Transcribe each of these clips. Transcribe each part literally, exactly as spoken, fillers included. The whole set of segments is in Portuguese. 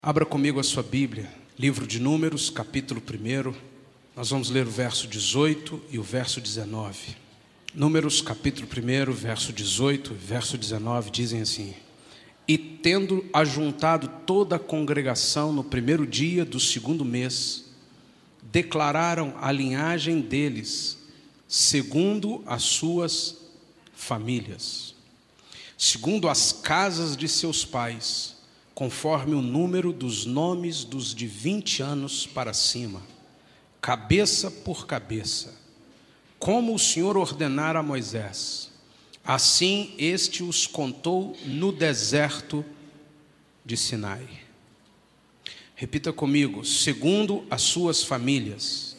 Abra comigo a sua Bíblia, livro de Números, capítulo primeiro. Nós vamos ler o verso dezoito e o verso dezenove. Números, capítulo primeiro, verso dezoito e verso dezenove dizem assim: E tendo ajuntado toda a congregação no primeiro dia do segundo mês, declararam a linhagem deles, segundo as suas famílias, segundo as casas de seus pais, conforme o número dos nomes dos de vinte anos para cima, cabeça por cabeça, como o Senhor ordenara a Moisés. Assim este os contou no deserto de Sinai. Repita comigo: segundo as suas famílias,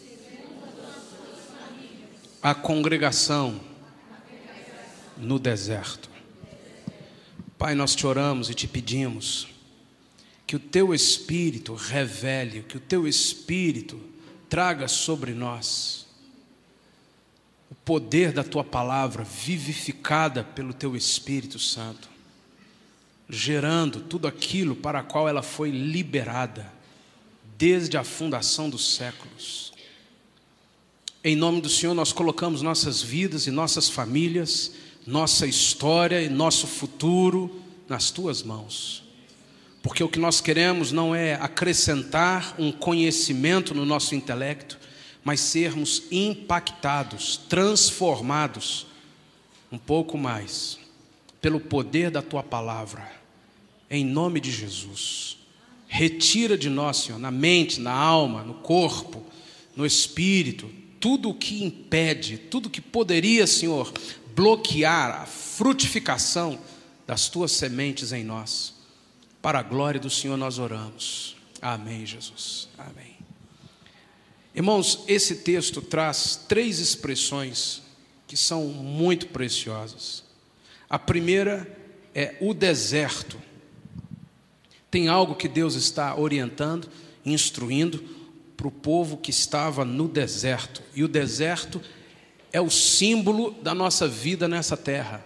a congregação no deserto. Pai, nós te oramos e te pedimos que o Teu Espírito revele, que o Teu Espírito traga sobre nós o poder da Tua palavra vivificada pelo Teu Espírito Santo, gerando tudo aquilo para a qual ela foi liberada desde a fundação dos séculos. Em nome do Senhor nós colocamos nossas vidas e nossas famílias, nossa história e nosso futuro nas Tuas mãos. Porque o que nós queremos não é acrescentar um conhecimento no nosso intelecto, mas sermos impactados, transformados um pouco mais pelo poder da Tua palavra. Em nome de Jesus, retira de nós, Senhor, na mente, na alma, no corpo, no espírito, tudo o que impede, tudo que poderia, Senhor, bloquear a frutificação das Tuas sementes em nós. Para a glória do Senhor nós oramos. Amém, Jesus. Amém. Irmãos, esse texto traz três expressões que são muito preciosas. A primeira é o deserto. Tem algo que Deus está orientando, instruindo para o povo que estava no deserto. E o deserto é o símbolo da nossa vida nessa terra.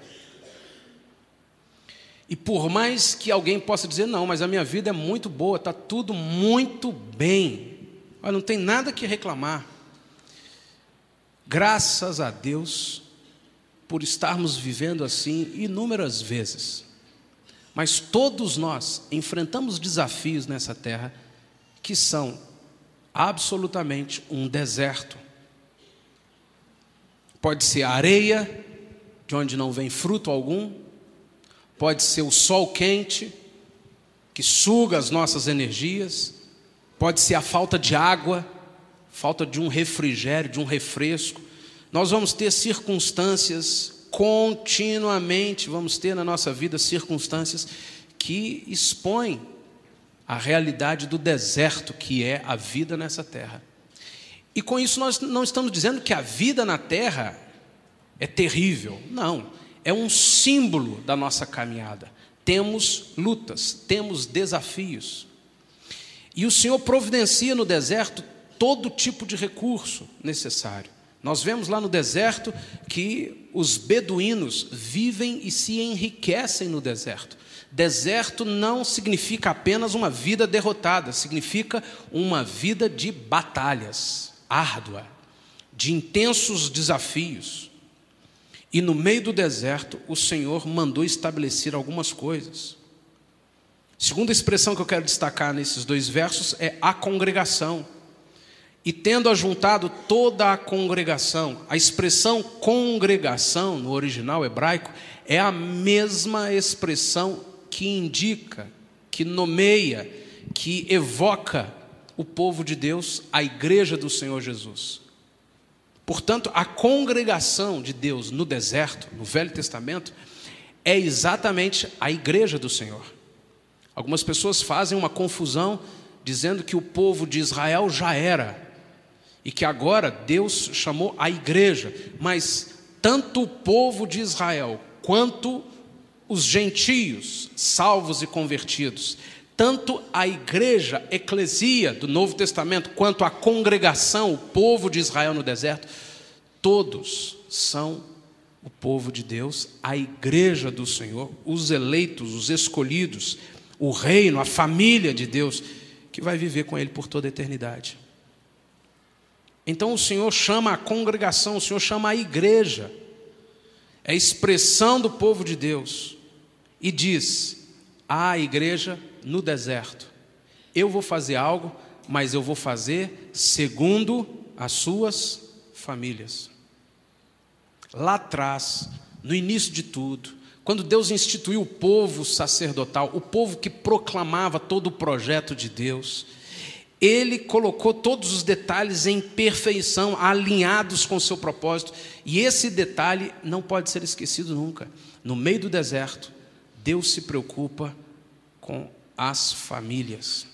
E por mais que alguém possa dizer, não, mas a minha vida é muito boa, está tudo muito bem, olha, não tem nada que reclamar. Graças a Deus por estarmos vivendo assim inúmeras vezes. Mas todos nós enfrentamos desafios nessa terra que são absolutamente um deserto. Pode ser a areia, de onde não vem fruto algum. Pode ser o sol quente, que suga as nossas energias. Pode ser a falta de água, falta de um refrigério, de um refresco. Nós vamos ter circunstâncias, continuamente vamos ter na nossa vida circunstâncias que expõem a realidade do deserto, que é a vida nessa terra. E com isso nós não estamos dizendo que a vida na terra é terrível, não. É um símbolo da nossa caminhada. Temos lutas, temos desafios. E o Senhor providencia no deserto todo tipo de recurso necessário. Nós vemos lá no deserto que os beduínos vivem e se enriquecem no deserto. Deserto não significa apenas uma vida derrotada, significa uma vida de batalhas, árdua, de intensos desafios. E no meio do deserto, o Senhor mandou estabelecer algumas coisas. Segunda expressão que eu quero destacar nesses dois versos é a congregação. E tendo ajuntado toda a congregação, a expressão congregação, no original hebraico, é a mesma expressão que indica, que nomeia, que evoca o povo de Deus, a igreja do Senhor Jesus. Portanto, a congregação de Deus no deserto, no Velho Testamento, é exatamente a igreja do Senhor. Algumas pessoas fazem uma confusão dizendo que o povo de Israel já era e que agora Deus chamou a igreja, mas tanto o povo de Israel quanto os gentios, salvos e convertidos, tanto a igreja, eclesia do Novo Testamento, quanto a congregação, o povo de Israel no deserto, todos são o povo de Deus, a igreja do Senhor, os eleitos, os escolhidos, o reino, a família de Deus, que vai viver com Ele por toda a eternidade. Então o Senhor chama a congregação, o Senhor chama a igreja, é a expressão do povo de Deus, e diz: há igreja no deserto, eu vou fazer algo, mas eu vou fazer segundo as suas famílias. Lá atrás, no início de tudo, quando Deus instituiu o povo sacerdotal, o povo que proclamava todo o projeto de Deus, Ele colocou todos os detalhes em perfeição, alinhados com o seu propósito, e esse detalhe não pode ser esquecido nunca. No meio do deserto, Deus se preocupa com as famílias.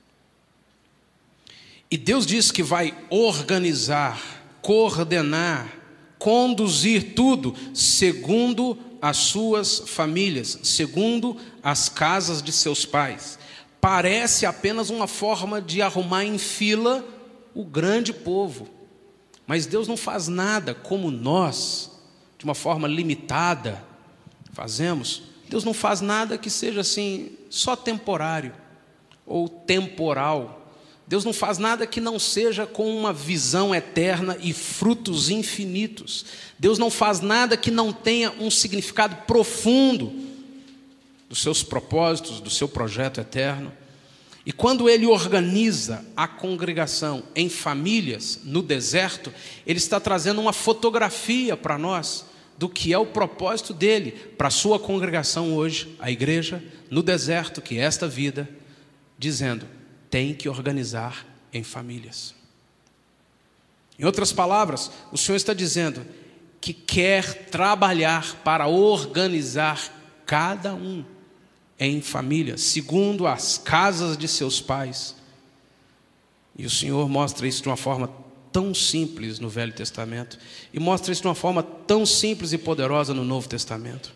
E Deus diz que vai organizar, coordenar, conduzir tudo segundo as suas famílias, segundo as casas de seus pais. Parece apenas uma forma de arrumar em fila o grande povo. Mas Deus não faz nada como nós, de uma forma limitada, fazemos. Deus não faz nada que seja assim, só temporário ou temporal. Deus não faz nada que não seja com uma visão eterna e frutos infinitos. Deus não faz nada que não tenha um significado profundo dos seus propósitos, do seu projeto eterno. E quando Ele organiza a congregação em famílias no deserto, Ele está trazendo uma fotografia para nós do que é o propósito dEle para a sua congregação hoje, a igreja no deserto, que é esta vida, dizendo: tem que organizar em famílias. Em outras palavras, o Senhor está dizendo que quer trabalhar para organizar cada um em família, segundo as casas de seus pais. E o Senhor mostra isso de uma forma tão simples no Velho Testamento, e mostra isso de uma forma tão simples e poderosa no Novo Testamento.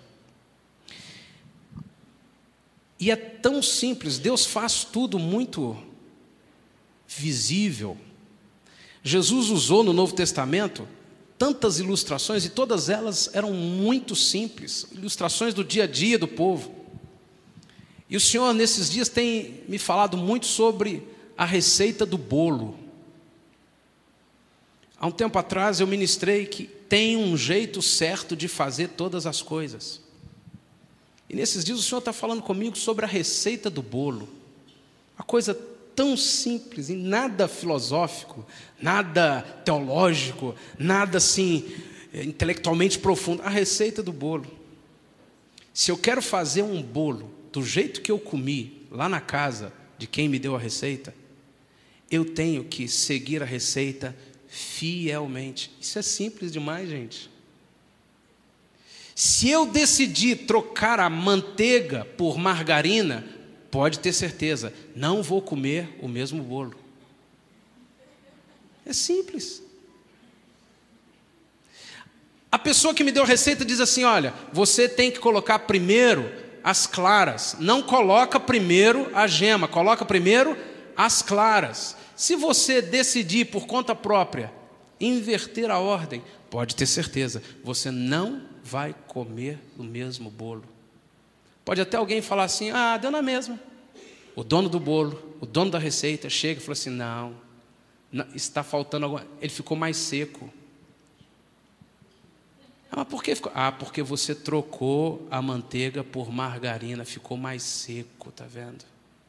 E é tão simples, Deus faz tudo muito visível. Jesus usou no Novo Testamento tantas ilustrações, e todas elas eram muito simples, ilustrações do dia a dia do povo. E o Senhor, nesses dias, tem me falado muito sobre a receita do bolo. Há um tempo atrás eu ministrei que tem um jeito certo de fazer todas as coisas. E nesses dias o Senhor está falando comigo sobre a receita do bolo. Uma coisa tão simples, e nada filosófico, nada teológico, nada assim, intelectualmente profundo. A receita do bolo. Se eu quero fazer um bolo do jeito que eu comi lá na casa de quem me deu a receita, eu tenho que seguir a receita fielmente. Isso é simples demais, gente. Se eu decidir trocar a manteiga por margarina, pode ter certeza, não vou comer o mesmo bolo. É simples. A pessoa que me deu a receita diz assim: olha, você tem que colocar primeiro as claras, não coloca primeiro a gema, coloca primeiro as claras. Se você decidir por conta própria inverter a ordem, pode ter certeza, você não vai comer o mesmo bolo. Pode até alguém falar assim: ah, deu na mesma. O dono do bolo, o dono da receita chega e fala assim: não, não está faltando alguma... Ele ficou mais seco. Ah, mas por que ficou? Ah, porque você trocou a manteiga por margarina, ficou mais seco, tá vendo?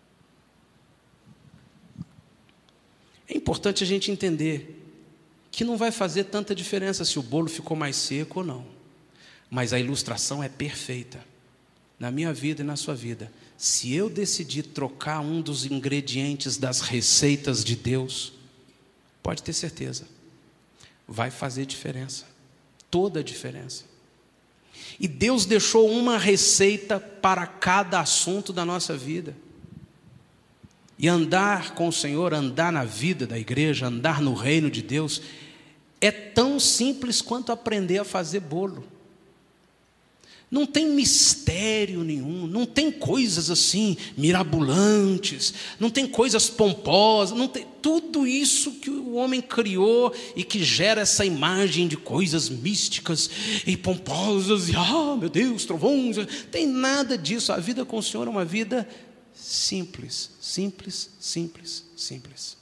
É importante a gente entender que não vai fazer tanta diferença se o bolo ficou mais seco ou não. Mas a ilustração é perfeita. Na minha vida e na sua vida. Se eu decidir trocar um dos ingredientes das receitas de Deus, pode ter certeza, vai fazer diferença. Toda a diferença. E Deus deixou uma receita para cada assunto da nossa vida. E andar com o Senhor, andar na vida da igreja, andar no reino de Deus, é tão simples quanto aprender a fazer bolo. Não tem mistério nenhum, não tem coisas assim mirabolantes, não tem coisas pomposas, não tem tudo isso que o homem criou e que gera essa imagem de coisas místicas e pomposas, e ah, meu Deus, trovões, não tem nada disso. A vida com o Senhor é uma vida simples, simples, simples, simples.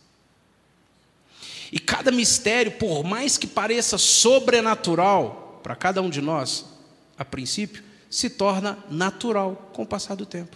E cada mistério, por mais que pareça sobrenatural para cada um de nós, a princípio, se torna natural com o passar do tempo.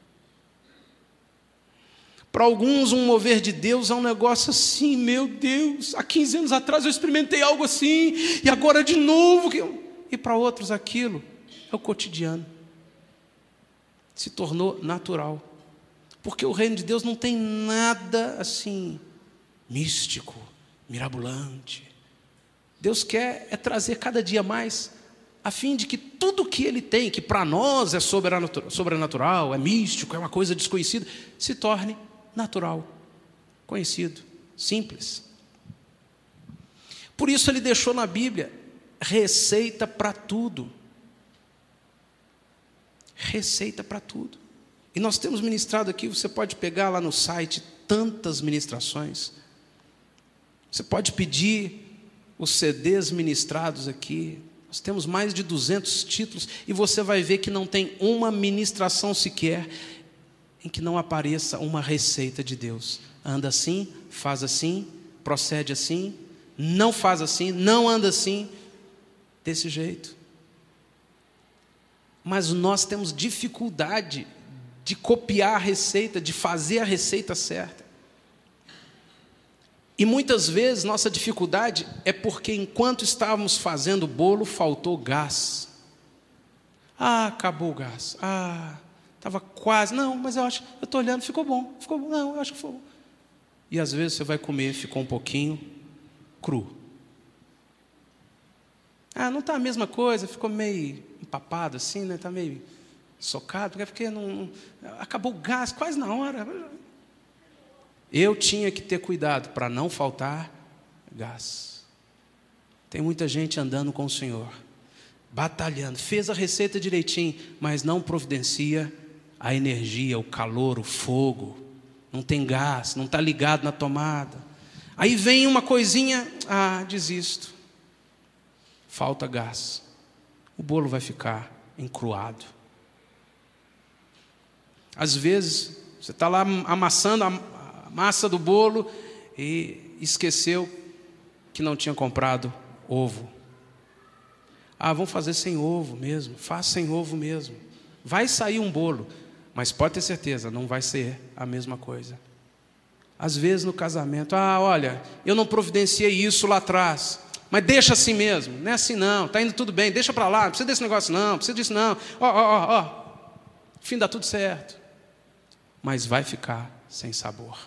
Para alguns, um mover de Deus é um negócio assim, meu Deus, há quinze anos atrás eu experimentei algo assim, e agora de novo. E para outros aquilo é o cotidiano. Se tornou natural. Porque o reino de Deus não tem nada assim, místico, mirabolante. Deus quer é trazer cada dia mais, a fim de que tudo que Ele tem, que para nós é sobrenatural, é místico, é uma coisa desconhecida, se torne natural, conhecido, simples. Por isso Ele deixou na Bíblia receita para tudo. Receita para tudo. E nós temos ministrado aqui, você pode pegar lá no site tantas ministrações. Você pode pedir os C Ds ministrados aqui. Nós temos mais de duzentos títulos e você vai ver que não tem uma ministração sequer em que não apareça uma receita de Deus. Anda assim, faz assim, procede assim, não faz assim, não anda assim, desse jeito. Mas nós temos dificuldade de copiar a receita, de fazer a receita certa. E muitas vezes nossa dificuldade é porque enquanto estávamos fazendo o bolo, faltou gás. Ah, acabou o gás. Ah, estava quase. Não, mas eu acho, eu estou olhando, ficou bom, ficou bom. Não, eu acho que ficou bom. E às vezes você vai comer, ficou um pouquinho cru. Ah, não está a mesma coisa, ficou meio empapado assim, né? Está meio socado, porque, porque não, não, acabou o gás quase na hora. Eu tinha que ter cuidado para não faltar gás. Tem muita gente andando com o Senhor, batalhando, fez a receita direitinho, mas não providencia a energia, o calor, o fogo. Não tem gás, não está ligado na tomada. Aí vem uma coisinha, ah, desisto. Falta gás. O bolo vai ficar encruado. Às vezes, você está lá amassando a massa do bolo e esqueceu que não tinha comprado ovo. Ah, vamos fazer sem ovo mesmo. Faz sem ovo mesmo. Vai sair um bolo, mas pode ter certeza, não vai ser a mesma coisa. Às vezes no casamento, ah, olha, eu não providenciei isso lá atrás, mas deixa assim mesmo, não é assim não, está indo tudo bem, deixa para lá, não precisa desse negócio não, não precisa disso não, ó, ó, ó, ó, fim dá tudo certo, mas vai ficar sem sabor.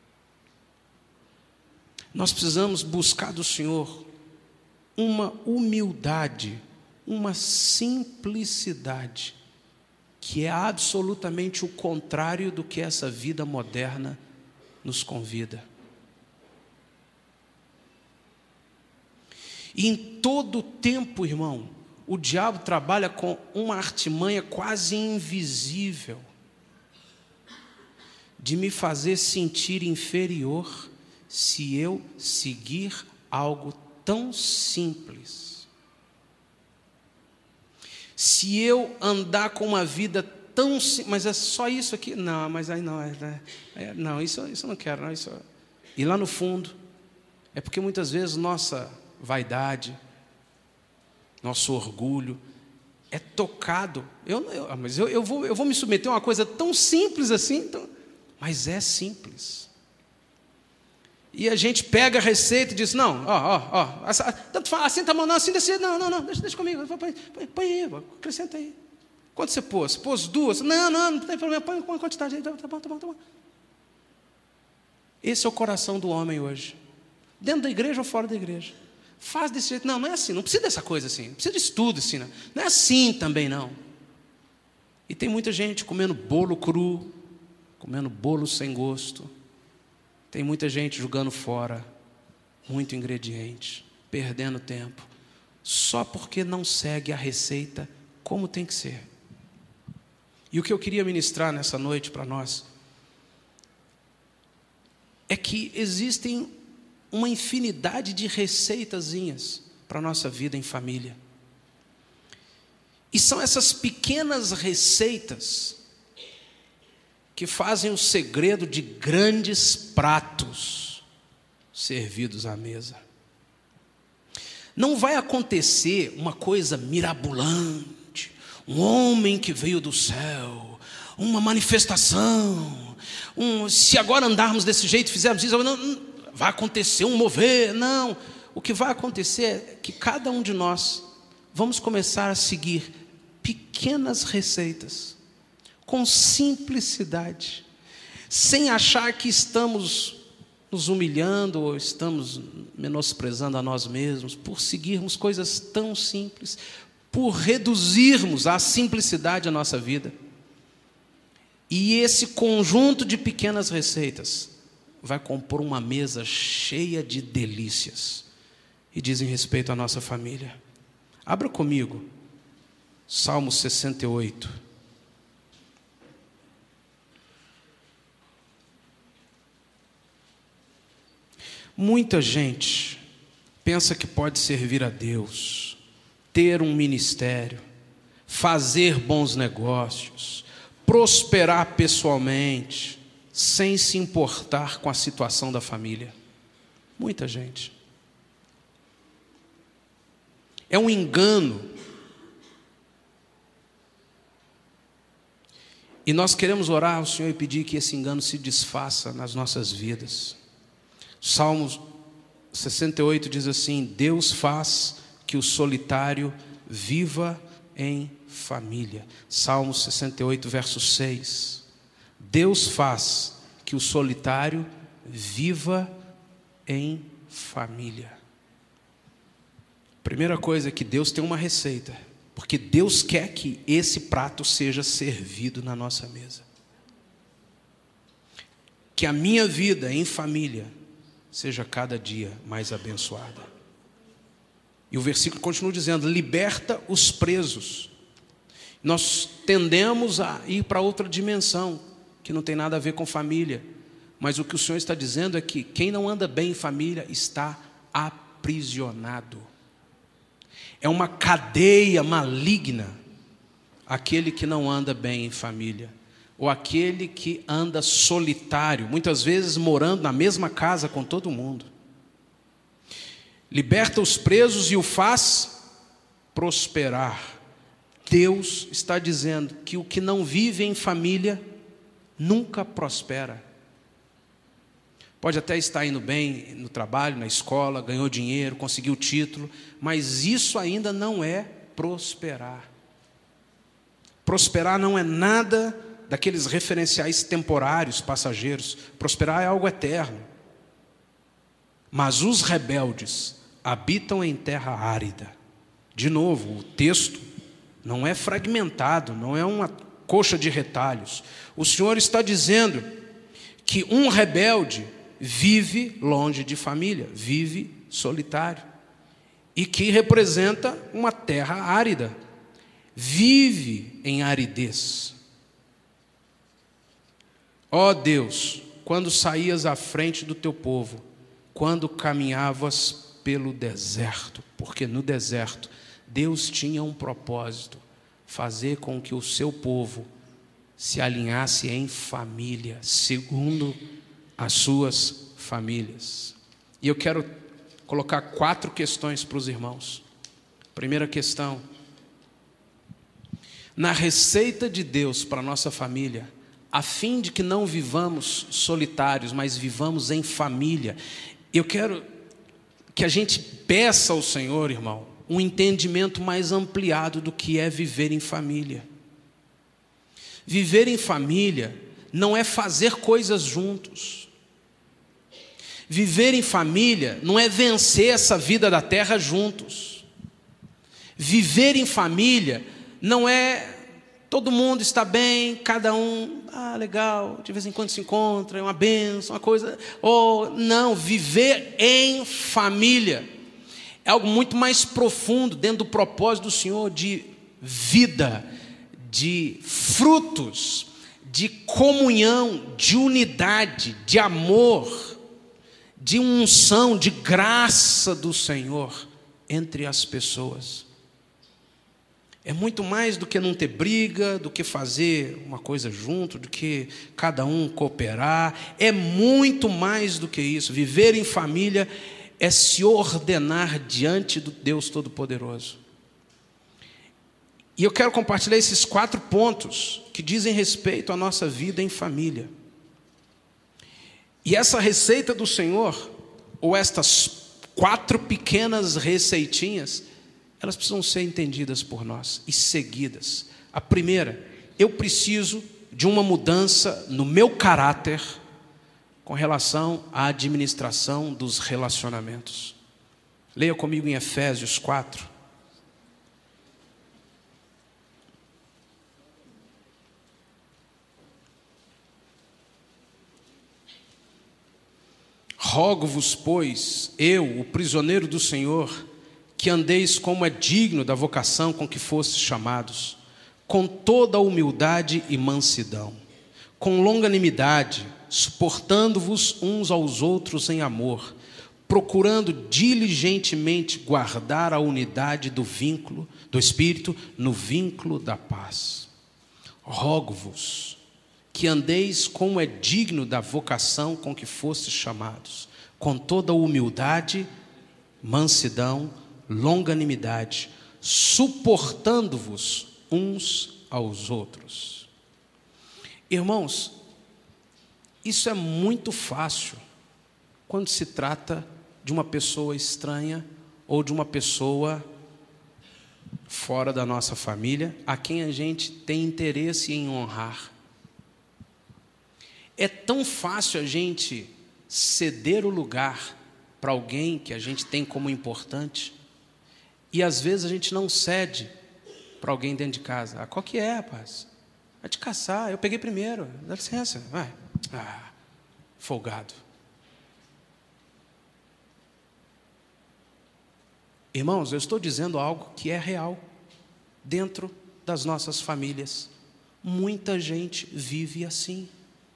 Nós precisamos buscar do Senhor uma humildade, uma simplicidade, que é absolutamente o contrário do que essa vida moderna nos convida. E em todo tempo, irmão, o diabo trabalha com uma artimanha quase invisível de me fazer sentir inferior se eu seguir algo tão simples. Se eu andar com uma vida tão simples, mas é só isso aqui? Não, mas aí não, é, é, não, isso, isso eu não quero. Não, isso... E lá no fundo, é porque muitas vezes nossa vaidade, nosso orgulho é tocado. Eu, eu, mas eu, eu, vou, eu vou me submeter a uma coisa tão simples assim, então, mas é simples. E a gente pega a receita e diz, não, ó, ó, ó, tanto fala, assim tá bom, não, assim desse, não, não, não, deixa, deixa comigo, põe, põe, põe aí, acrescenta aí. Quanto você pôs? Pôs duas? Não, não, não tem problema, põe uma quantidade aí, tá bom, tá bom, tá bom. Esse é o coração do homem hoje. Dentro da igreja ou fora da igreja. Faz desse jeito. Não, não é assim, não precisa dessa coisa assim, não precisa disso tudo assim, não. Não é assim também não. E tem muita gente comendo bolo cru, comendo bolo sem gosto. Tem muita gente jogando fora muito ingrediente, perdendo tempo, só porque não segue a receita como tem que ser. E o que eu queria ministrar nessa noite para nós é que existem uma infinidade de receitazinhas para a nossa vida em família. E são essas pequenas receitas que fazem o segredo de grandes pratos servidos à mesa. Não vai acontecer uma coisa mirabolante, um homem que veio do céu, uma manifestação, um, se agora andarmos desse jeito, fizermos isso, não, não, vai acontecer um mover. Não, o que vai acontecer é que cada um de nós vamos começar a seguir pequenas receitas, com simplicidade, sem achar que estamos nos humilhando ou estamos menosprezando a nós mesmos, por seguirmos coisas tão simples, por reduzirmos à simplicidade a nossa vida. E esse conjunto de pequenas receitas vai compor uma mesa cheia de delícias e dizem respeito à nossa família. Abra comigo, Salmo sessenta e oito. Muita gente pensa que pode servir a Deus, ter um ministério, fazer bons negócios, prosperar pessoalmente, sem se importar com a situação da família. Muita gente. É um engano. E nós queremos orar ao Senhor e pedir que esse engano se desfaça nas nossas vidas. Salmos sessenta e oito diz assim: Deus faz que o solitário viva em família. Salmos sessenta e oito, verso seis. Deus faz que o solitário viva em família. Primeira coisa é que Deus tem uma receita, porque Deus quer que esse prato seja servido na nossa mesa. Que a minha vida em família seja cada dia mais abençoada. E o versículo continua dizendo: liberta os presos. Nós tendemos a ir para outra dimensão, que não tem nada a ver com família. Mas o que o Senhor está dizendo é que quem não anda bem em família está aprisionado. É uma cadeia maligna aquele que não anda bem em família, ou aquele que anda solitário, muitas vezes morando na mesma casa com todo mundo. Liberta os presos e o faz prosperar. Deus está dizendo que o que não vive em família nunca prospera. Pode até estar indo bem no trabalho, na escola, ganhou dinheiro, conseguiu título, mas isso ainda não é prosperar. Prosperar não é nada daqueles referenciais temporários, passageiros. Prosperar é algo eterno. Mas os rebeldes habitam em terra árida. De novo, o texto não é fragmentado, não é uma coxa de retalhos. O Senhor está dizendo que um rebelde vive longe de família, vive solitário, e que representa uma terra árida, vive em aridez. Ó Deus, quando saías à frente do teu povo, quando caminhavas pelo deserto, porque no deserto Deus tinha um propósito, fazer com que o seu povo se alinhasse em família, segundo as suas famílias. E eu quero colocar quatro questões para os irmãos. Primeira questão: na receita de Deus para a nossa família, a fim de que não vivamos solitários, mas vivamos em família, eu quero que a gente peça ao Senhor, irmão, um entendimento mais ampliado do que é viver em família. Viver em família não é fazer coisas juntos. Viver em família não é vencer essa vida da terra juntos. Viver em família não é todo mundo está bem, cada um, ah, legal, de vez em quando se encontra, é uma bênção, uma coisa. Ou não, viver em família é algo muito mais profundo dentro do propósito do Senhor de vida, de frutos, de comunhão, de unidade, de amor, de unção, de graça do Senhor entre as pessoas. É muito mais do que não ter briga, do que fazer uma coisa junto, do que cada um cooperar. É muito mais do que isso. Viver em família é se ordenar diante do Deus Todo-Poderoso. E eu quero compartilhar esses quatro pontos que dizem respeito à nossa vida em família. E essa receita do Senhor, ou estas quatro pequenas receitinhas, elas precisam ser entendidas por nós e seguidas. A primeira, eu preciso de uma mudança no meu caráter com relação à administração dos relacionamentos. Leia comigo em Efésios quatro. Rogo-vos, pois, eu, o prisioneiro do Senhor, que andeis como é digno da vocação com que fostes chamados, com toda a humildade e mansidão, com longanimidade, suportando-vos uns aos outros em amor, procurando diligentemente guardar a unidade do vínculo, do Espírito, no vínculo da paz. Rogo-vos que andeis como é digno da vocação com que fostes chamados, com toda a humildade, mansidão, longanimidade, suportando-vos uns aos outros. Irmãos, isso é muito fácil quando se trata de uma pessoa estranha ou de uma pessoa fora da nossa família, a quem a gente tem interesse em honrar. É tão fácil a gente ceder o lugar para alguém que a gente tem como importante, e às vezes a gente não cede para alguém dentro de casa. Ah, qual que é, rapaz? Vai te caçar, eu peguei primeiro, dá licença, vai. Ah, folgado. Irmãos, eu estou dizendo algo que é real dentro das nossas famílias. Muita gente vive assim.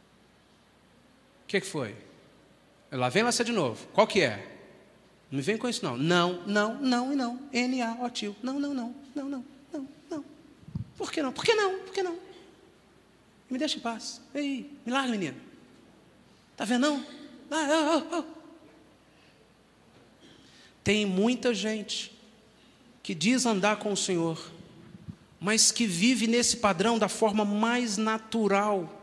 O que, que foi? Lá vem você de novo. Qual que é? Não me vem com isso não. Não, não, não e não. N A, ó tio. Não, não, não. Não, não, não, não. Por que não? Por que não? Por que não? Me deixa em paz. Ei, me larga, menino. Tá vendo não? Ah, oh, oh, oh. Tem muita gente que diz andar com o Senhor, mas que vive nesse padrão da forma mais natural.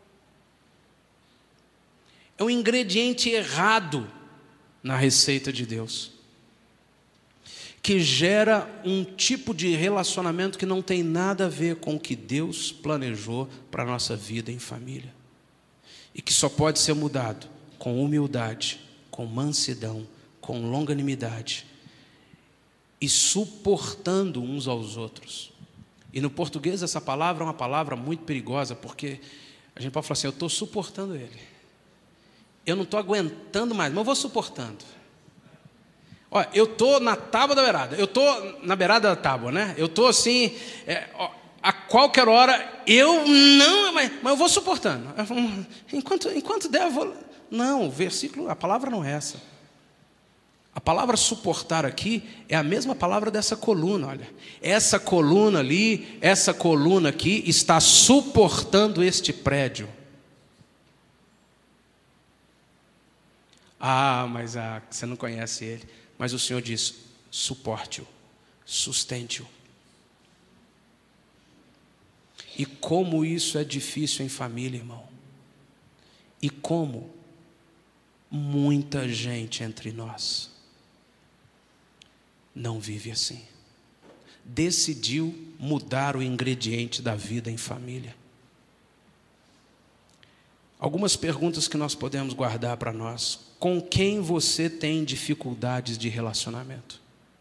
É um ingrediente errado na receita de Deus, que gera um tipo de relacionamento que não tem nada a ver com o que Deus planejou para a nossa vida em família, e que só pode ser mudado com humildade, com mansidão, com longanimidade e suportando uns aos outros. E no português essa palavra é uma palavra muito perigosa, porque a gente pode falar assim: eu estou suportando ele, eu não estou aguentando mais, mas eu vou suportando. Olha, eu estou na tábua da beirada, eu estou na beirada da tábua, né? Eu estou assim, é, ó, a qualquer hora, eu não, mas, mas eu vou suportando. Enquanto, enquanto der, eu vou. Não, o versículo, a palavra não é essa. A palavra suportar aqui é a mesma palavra dessa coluna, olha. Essa coluna ali, essa coluna aqui está suportando este prédio. Ah, mas ah, você não conhece ele. Mas o Senhor diz: suporte-o, sustente-o. E como isso é difícil em família, irmão. E como muita gente entre nós não vive assim. Decidiu mudar o ingrediente da vida em família. Algumas perguntas que nós podemos guardar para nós. Com quem você tem dificuldades de relacionamento?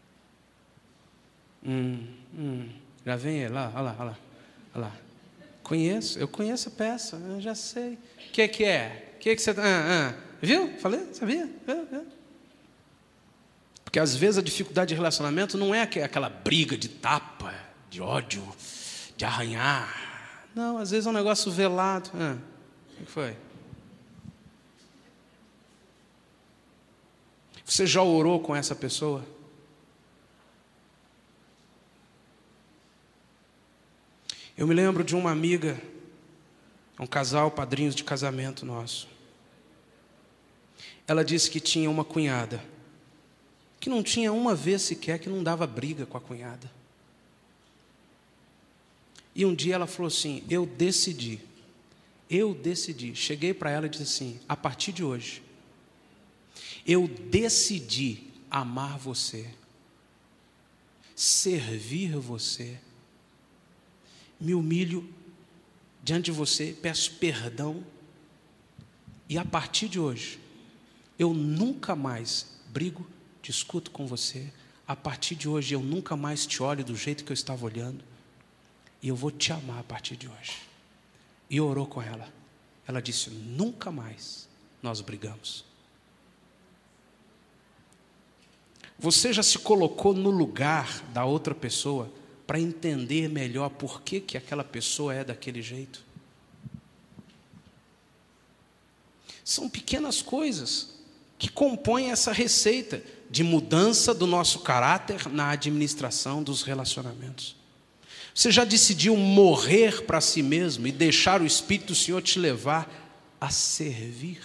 Hum, hum, já vem ele, lá, olha lá, olha lá, olha lá. Conheço, eu conheço a peça, eu já sei. O que, que é? O que, que você... Ah, ah. Viu? Falei? Sabia? Viu? Viu? Porque às vezes a dificuldade de relacionamento não é aquela briga de tapa, de ódio, de arranhar. Não, às vezes é um negócio velado. Ah, o que foi? Você já orou com essa pessoa? Eu me lembro de uma amiga, um casal, padrinhos de casamento nosso. Ela disse que tinha uma cunhada, que não tinha uma vez sequer que não dava briga com a cunhada. E um dia ela falou assim, eu decidi, eu decidi, cheguei para ela e disse assim, a partir de hoje, eu decidi amar você, servir você, me humilho diante de você, peço perdão, e a partir de hoje, eu nunca mais brigo, discuto com você, a partir de hoje eu nunca mais te olho do jeito que eu estava olhando, e eu vou te amar a partir de hoje. E orou com ela, ela disse, nunca mais nós brigamos. Você já se colocou no lugar da outra pessoa para entender melhor por que, que aquela pessoa é daquele jeito? São pequenas coisas que compõem essa receita de mudança do nosso caráter na administração dos relacionamentos. Você já decidiu morrer para si mesmo e deixar o Espírito do Senhor te levar a servir?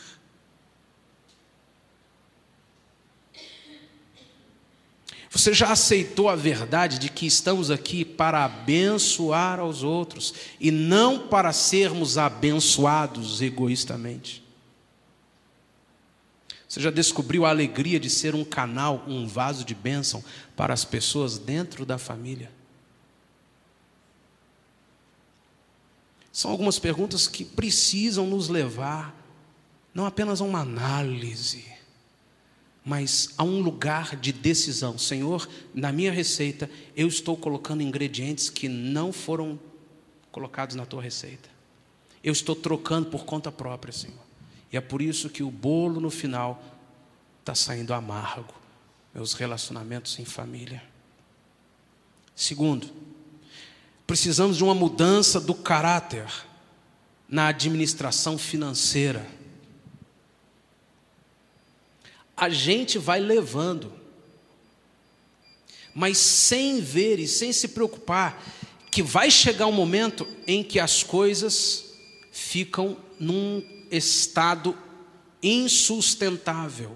Você já aceitou a verdade de que estamos aqui para abençoar aos outros e não para sermos abençoados egoístamente? Você já descobriu a alegria de ser um canal, um vaso de bênção para as pessoas dentro da família? São algumas perguntas que precisam nos levar não apenas a uma análise, mas a um lugar de decisão. Senhor, na minha receita, eu estou colocando ingredientes que não foram colocados na tua receita. Eu estou trocando por conta própria, Senhor. E é por isso que o bolo no final está saindo amargo. Meus relacionamentos em família. Segundo, precisamos de uma mudança do caráter na administração financeira. A gente vai levando, mas sem ver e sem se preocupar que vai chegar um momento em que as coisas ficam num estado insustentável.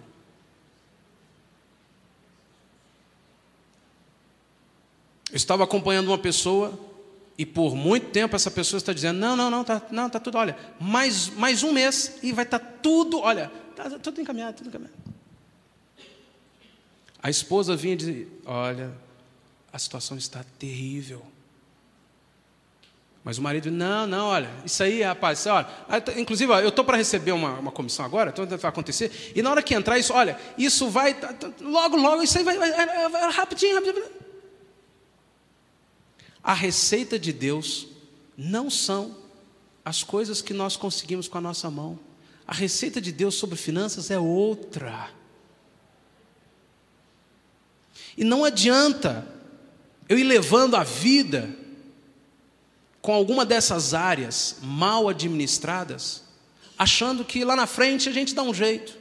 Eu estava acompanhando uma pessoa e por muito tempo essa pessoa está dizendo, não, não, não, tá, não, tá tudo, olha, mais, mais um mês e vai estar tá tudo, olha, tá tudo encaminhado, tudo encaminhado. A esposa vinha e dizia, olha, a situação está terrível. Mas o marido, não, não, olha, isso aí, rapaz, olha, inclusive, ó, eu estou para receber uma, uma comissão agora, então vai acontecer, e na hora que entrar isso, olha, isso vai, logo, logo, isso aí vai, vai, vai, vai rapidinho, rapidinho. A receita de Deus não são as coisas que nós conseguimos com a nossa mão. A receita de Deus sobre finanças é outra. E não adianta eu ir levando a vida com alguma dessas áreas mal administradas, achando que lá na frente a gente dá um jeito.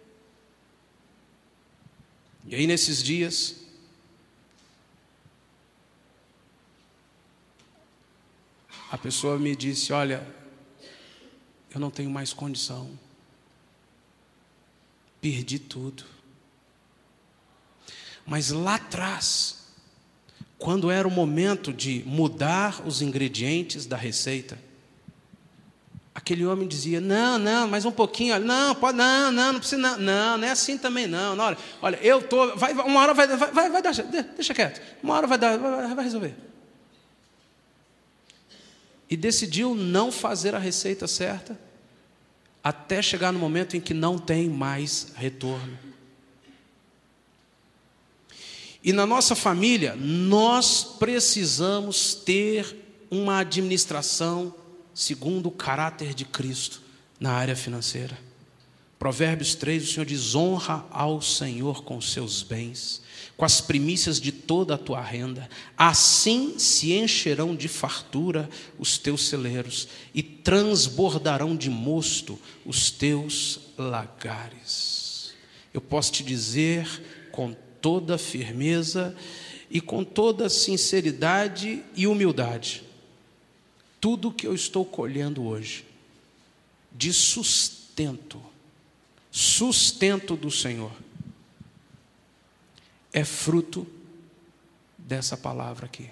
E aí nesses dias, a pessoa me disse, olha, eu não tenho mais condição, perdi tudo. Mas lá atrás, quando era o momento de mudar os ingredientes da receita, aquele homem dizia, não, não, mais um pouquinho, olha, não, pode, não, não, não precisa, não, não, não é assim também não, não olha, olha, eu tô, vai, uma hora vai, vai, vai, vai dar, deixa quieto, uma hora vai dar, vai, vai resolver. E decidiu não fazer a receita certa, até chegar no momento em que não tem mais retorno. E na nossa família, nós precisamos ter uma administração segundo o caráter de Cristo na área financeira. Provérbios três, o Senhor diz, honra ao Senhor com os seus bens, com as primícias de toda a tua renda. Assim se encherão de fartura os teus celeiros e transbordarão de mosto os teus lagares. Eu posso te dizer com toda firmeza e com toda sinceridade e humildade, Tudo que eu estou colhendo hoje, de sustento, sustento do Senhor, é fruto dessa palavra aqui.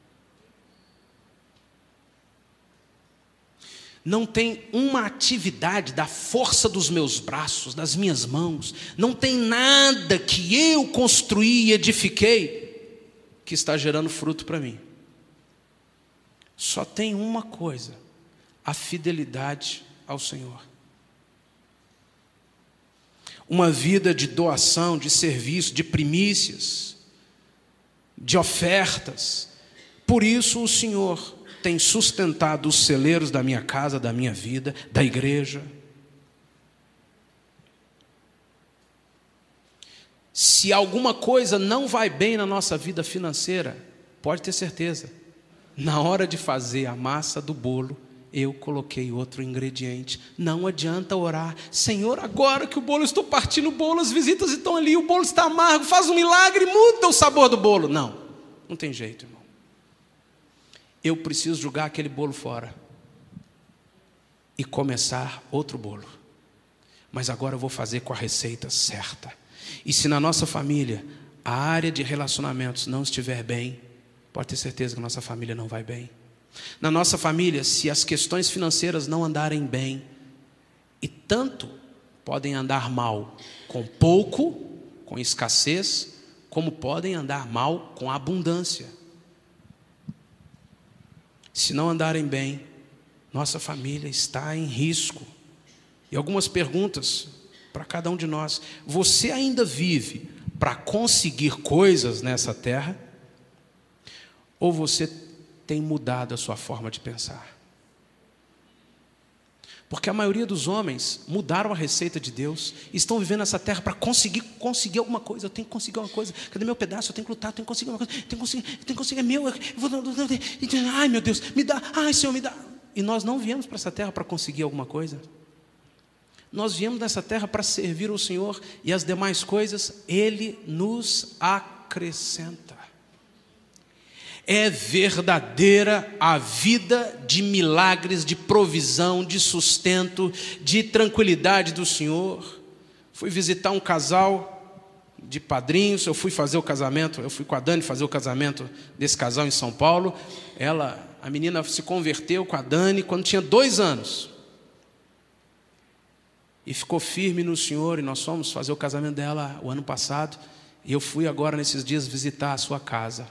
Não tem uma atividade da força dos meus braços, das minhas mãos, não tem nada que eu construí e edifiquei que está gerando fruto para mim. Só tem uma coisa: a fidelidade ao Senhor. Uma vida de doação, de serviço, de primícias, de ofertas. Por isso o Senhor tem sustentado os celeiros da minha casa, da minha vida, da igreja. Se alguma coisa não vai bem na nossa vida financeira, pode ter certeza, na hora de fazer a massa do bolo, eu coloquei outro ingrediente. Não adianta orar: Senhor, agora que o bolo, estou partindo o bolo, as visitas estão ali, o bolo está amargo, faz um milagre, muda o sabor do bolo. Não, não tem jeito, irmão. Eu preciso jogar aquele bolo fora e começar outro bolo. Mas agora eu vou fazer com a receita certa. E se na nossa família a área de relacionamentos não estiver bem, pode ter certeza que a nossa família não vai bem. Na nossa família, se as questões financeiras não andarem bem, e tanto podem andar mal com pouco, com escassez, como podem andar mal com abundância. Se não andarem bem, nossa família está em risco. E algumas perguntas para cada um de nós: você ainda vive para conseguir coisas nessa terra? Ou você tem mudado a sua forma de pensar? Porque a maioria dos homens mudaram a receita de Deus e estão vivendo nessa terra para conseguir, conseguir alguma coisa. Eu tenho que conseguir alguma coisa. Cadê meu pedaço? Eu tenho que lutar, eu tenho que conseguir uma coisa. Eu tenho que conseguir, eu tenho que conseguir, é meu. Eu vou, ai, meu Deus, me dá. Ai, Senhor, me dá. E nós não viemos para essa terra para conseguir alguma coisa. Nós viemos nessa terra para servir ao Senhor, e as demais coisas Ele nos acrescenta. É verdadeira a vida de milagres, de provisão, de sustento, de tranquilidade do Senhor. Fui visitar um casal de padrinhos, eu fui fazer o casamento, eu fui com a Dani fazer o casamento desse casal em São Paulo. Ela, a menina se converteu com a Dani quando tinha dois anos. E ficou firme no Senhor, e nós fomos fazer o casamento dela o ano passado. E eu fui agora nesses dias visitar a sua casa.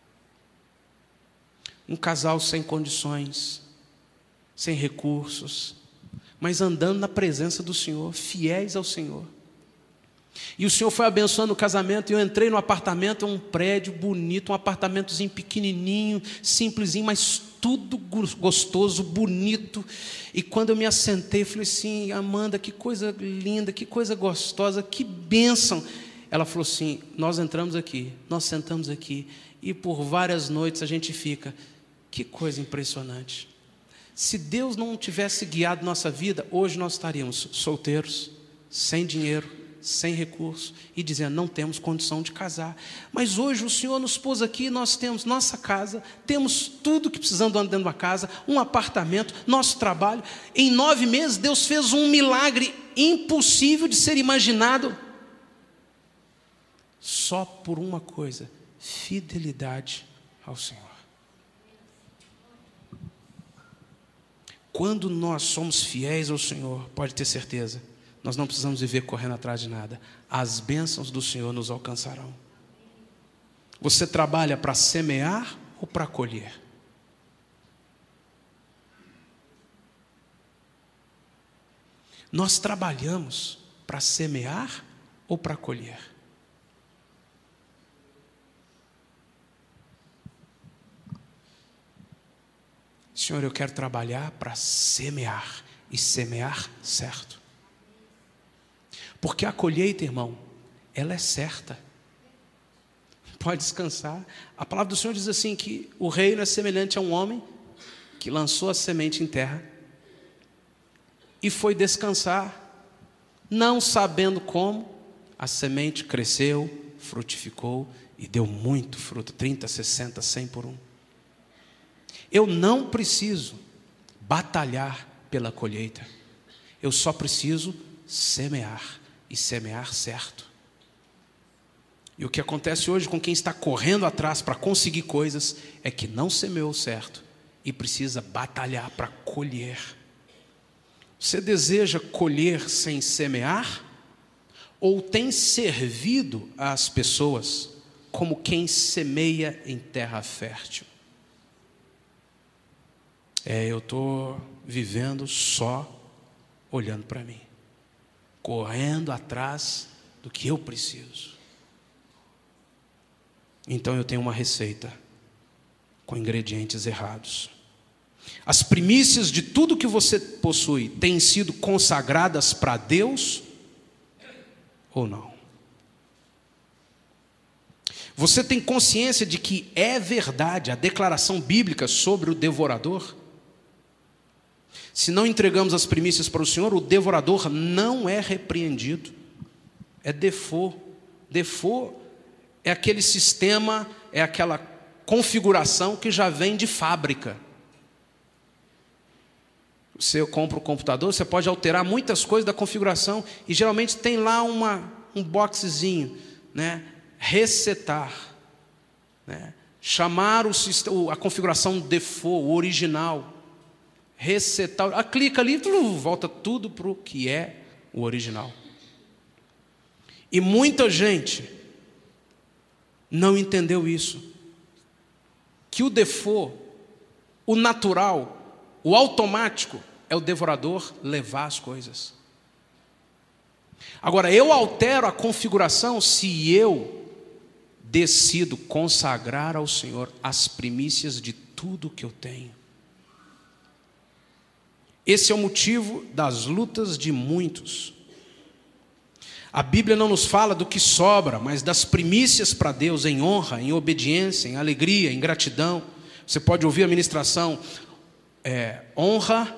Um casal sem condições, sem recursos, mas andando na presença do Senhor, fiéis ao Senhor. E o Senhor foi abençoando o casamento, e eu entrei no apartamento, um prédio bonito, um apartamentozinho pequenininho, simplesinho, mas tudo gostoso, bonito. E quando eu me assentei, eu falei assim: Amanda, que coisa linda, que coisa gostosa, que bênção. Ela falou assim: nós entramos aqui, nós sentamos aqui, e por várias noites a gente fica. Que coisa impressionante. Se Deus não tivesse guiado nossa vida, hoje nós estaríamos solteiros, sem dinheiro, sem recurso, e dizendo: não temos condição de casar. Mas hoje o Senhor nos pôs aqui, nós temos nossa casa, temos tudo que precisamos dentro de uma casa, um apartamento, nosso trabalho. Em nove meses Deus fez um milagre impossível de ser imaginado, só por uma coisa: fidelidade ao Senhor. Quando nós somos fiéis ao Senhor, pode ter certeza, nós não precisamos viver correndo atrás de nada. As bênçãos do Senhor nos alcançarão. Você trabalha para semear ou para colher? Nós trabalhamos para semear ou para colher? Senhor, eu quero trabalhar para semear, e semear certo. Porque a colheita, irmão, ela é certa. Pode descansar. A palavra do Senhor diz assim, que o reino é semelhante a um homem que lançou a semente em terra e foi descansar, não sabendo como. A semente cresceu, frutificou e deu muito fruto, trinta, sessenta, cem por um. Eu não preciso batalhar pela colheita. Eu só preciso semear e semear certo. E o que acontece hoje com quem está correndo atrás para conseguir coisas é que não semeou certo e precisa batalhar para colher. Você deseja colher sem semear? Ou tem servido às pessoas como quem semeia em terra fértil? É, eu estou vivendo só olhando para mim, correndo atrás do que eu preciso. Então eu tenho uma receita com ingredientes errados. As primícias de tudo que você possui têm sido consagradas para Deus ou não? Você tem consciência de que é verdade a declaração bíblica sobre o devorador? Se não entregamos as primícias para o Senhor, o devorador não é repreendido. É default. Default é aquele sistema, é aquela configuração que já vem de fábrica. Você compra o computador, você pode alterar muitas coisas da configuração e geralmente tem lá uma, um boxezinho, né? Resetar, né? Chamar o, a configuração default, o original. Resetar, ah, clica ali, volta tudo para o que é o original. E muita gente não entendeu isso. Que o default, o natural, o automático, é o devorador levar as coisas. Agora, eu altero a configuração se eu decido consagrar ao Senhor as primícias de tudo que eu tenho. Esse é o motivo das lutas de muitos. A Bíblia não nos fala do que sobra, mas das primícias para Deus em honra, em obediência, em alegria, em gratidão. Você pode ouvir a ministração, é, honra,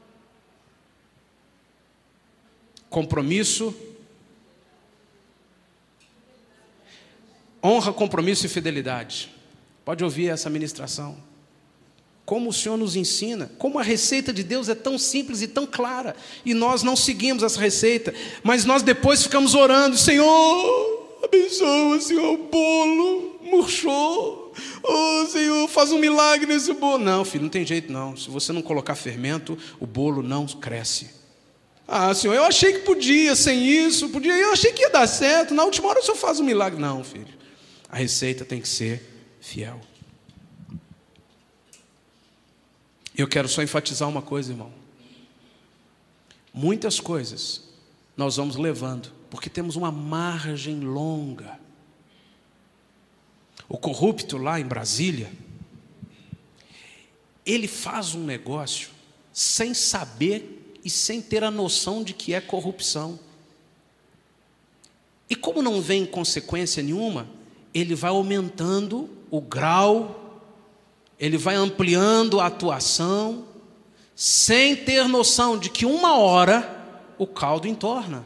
compromisso, honra, compromisso e fidelidade. Pode ouvir essa ministração. Como o Senhor nos ensina, como a receita de Deus é tão simples e tão clara, e nós não seguimos essa receita, mas nós depois ficamos orando: Senhor, abençoa, Senhor, o bolo murchou, oh Senhor, faz um milagre nesse bolo. Não, filho, não tem jeito não, se você não colocar fermento, o bolo não cresce. Ah, Senhor, eu achei que podia sem isso, podia, eu achei que ia dar certo, na última hora o Senhor faz um milagre. Não, filho, a receita tem que ser fiel. Eu quero só enfatizar uma coisa, irmão. Muitas coisas nós vamos levando, porque temos uma margem longa. O corrupto lá em Brasília, ele faz um negócio sem saber e sem ter a noção de que é corrupção. E como não vem consequência nenhuma, ele vai aumentando o grau, ele vai ampliando a atuação, sem ter noção de que uma hora o caldo entorna.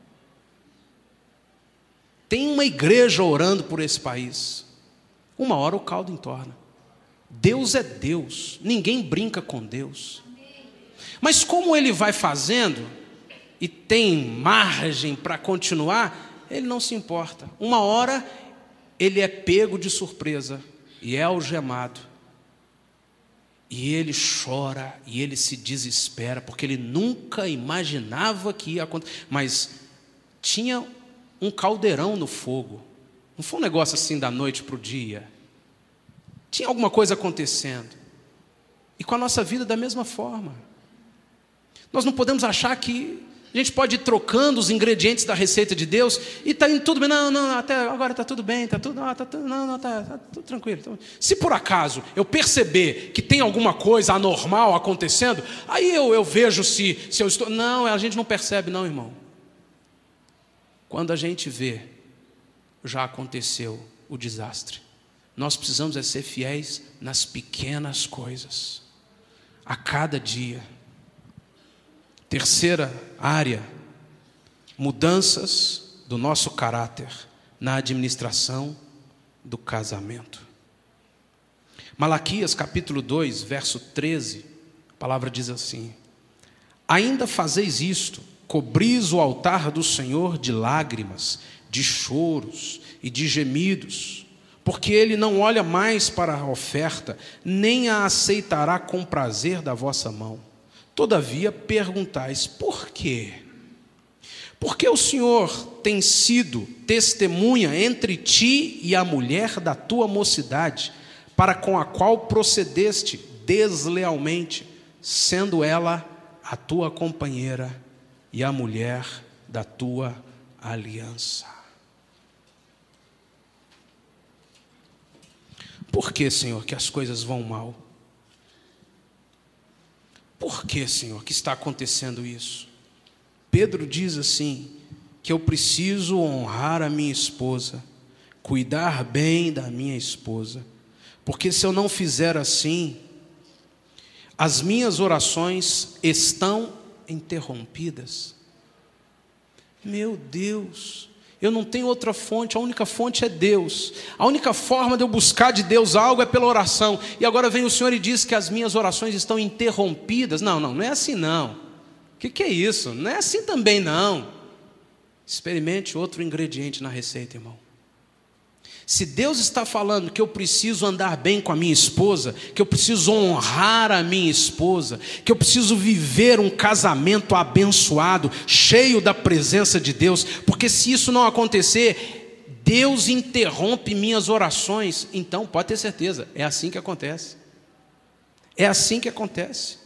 Tem uma igreja orando por esse país. Uma hora o caldo entorna. Deus é Deus, ninguém brinca com Deus. Mas como ele vai fazendo e tem margem para continuar, ele não se importa. Uma hora ele é pego de surpresa e é algemado. E ele chora, e ele se desespera, porque ele nunca imaginava que ia acontecer. Mas tinha um caldeirão no fogo. Não foi um negócio assim da noite para o dia. Tinha alguma coisa acontecendo. E com a nossa vida da mesma forma. Nós não podemos achar que a gente pode ir trocando os ingredientes da receita de Deus e está indo tudo bem. Não, não, até agora está tudo bem, está tudo, não, tá, não, não, tá, tá tudo tranquilo. Se por acaso eu perceber que tem alguma coisa anormal acontecendo, aí eu, eu vejo se, se eu estou... Não, a gente não percebe não, irmão. Quando a gente vê, já aconteceu o desastre. Nós precisamos é ser fiéis nas pequenas coisas, a cada dia. Terceira área, mudanças do nosso caráter na administração do casamento. Malaquias capítulo dois, verso treze, a palavra diz assim: ainda fazeis isto, cobris o altar do Senhor de lágrimas, de choros e de gemidos, porque Ele não olha mais para a oferta, nem a aceitará com prazer da vossa mão. Todavia perguntais, por quê? Porque o Senhor tem sido testemunha entre ti e a mulher da tua mocidade, para com a qual procedeste deslealmente, sendo ela a tua companheira e a mulher da tua aliança. Por que, Senhor, que as coisas vão mal? Por que, Senhor, que está acontecendo isso? Pedro diz assim, que eu preciso honrar a minha esposa, cuidar bem da minha esposa, porque se eu não fizer assim, as minhas orações estão interrompidas. Meu Deus, eu não tenho outra fonte, a única fonte é Deus. A única forma de eu buscar de Deus algo é pela oração. E agora vem o Senhor e diz que as minhas orações estão interrompidas. Não, não, não é assim não. O que, que é isso? Não é assim também não. Experimente outro ingrediente na receita, irmão. Se Deus está falando que eu preciso andar bem com a minha esposa, que eu preciso honrar a minha esposa, que eu preciso viver um casamento abençoado, cheio da presença de Deus, porque se isso não acontecer, Deus interrompe minhas orações, então pode ter certeza, é assim que acontece. É assim que acontece.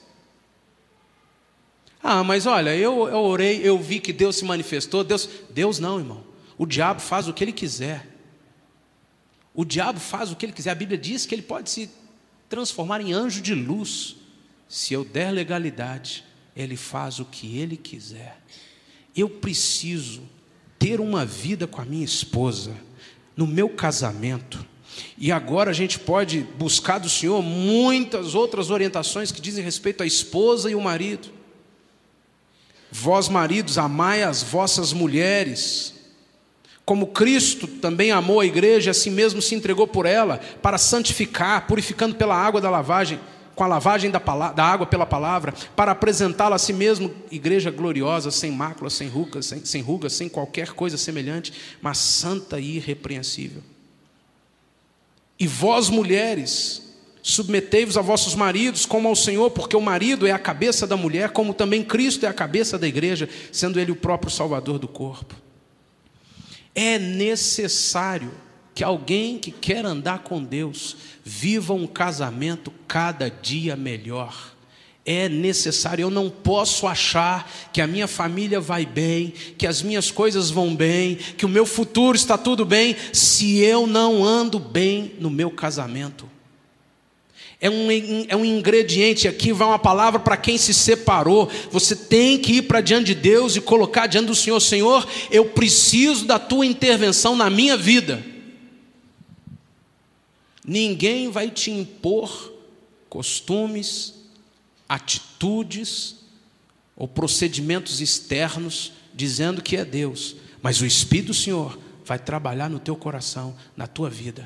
Ah, mas olha, eu, eu orei, eu vi que Deus se manifestou. Deus, Deus não, irmão. O diabo faz o que ele quiser. O diabo faz o que ele quiser. A Bíblia diz que ele pode se transformar em anjo de luz. Se eu der legalidade, ele faz o que ele quiser. Eu preciso ter uma vida com a minha esposa, no meu casamento. E agora a gente pode buscar do Senhor muitas outras orientações que dizem respeito à esposa e o marido. Vós, maridos, amai as vossas mulheres, como Cristo também amou a igreja, assim mesmo se entregou por ela, para santificar, purificando pela água da lavagem, com a lavagem da, palavra, da água pela palavra, para apresentá-la a si mesmo, igreja gloriosa, sem mácula, sem rugas, sem, sem rugas, sem qualquer coisa semelhante, mas santa e irrepreensível. E vós, mulheres, submetei-vos a vossos maridos como ao Senhor, porque o marido é a cabeça da mulher, como também Cristo é a cabeça da igreja, sendo Ele o próprio Salvador do corpo. É necessário que alguém que quer andar com Deus viva um casamento cada dia melhor. É necessário, eu não posso achar que a minha família vai bem, que as minhas coisas vão bem, que o meu futuro está tudo bem, se eu não ando bem no meu casamento. É um, é um ingrediente, aqui vai uma palavra para quem se separou. Você tem que ir para diante de Deus e colocar diante do Senhor: Senhor, eu preciso da tua intervenção na minha vida. Ninguém vai te impor costumes, atitudes ou procedimentos externos dizendo que é Deus, mas o Espírito do Senhor vai trabalhar no teu coração, na tua vida.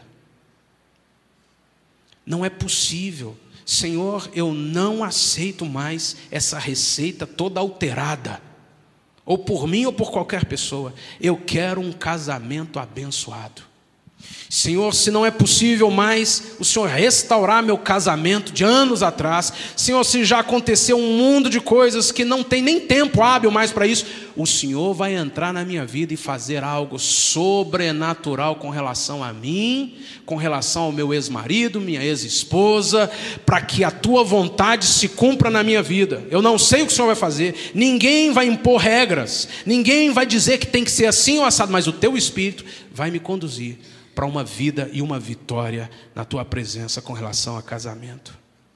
Não é possível. Senhor, eu não aceito mais essa receita toda alterada, ou por mim ou por qualquer pessoa. Eu quero um casamento abençoado. Senhor, se não é possível mais o Senhor restaurar meu casamento de anos atrás, Senhor, se já aconteceu um mundo de coisas que não tem nem tempo hábil mais para isso, o Senhor vai entrar na minha vida e fazer algo sobrenatural com relação a mim, com relação ao meu ex-marido, minha ex-esposa, para que a tua vontade se cumpra na minha vida. Eu não sei o que o Senhor vai fazer, ninguém vai impor regras, ninguém vai dizer que tem que ser assim ou assado, mas o teu Espírito vai me conduzir para uma vida e uma vitória na tua presença com relação a casamento.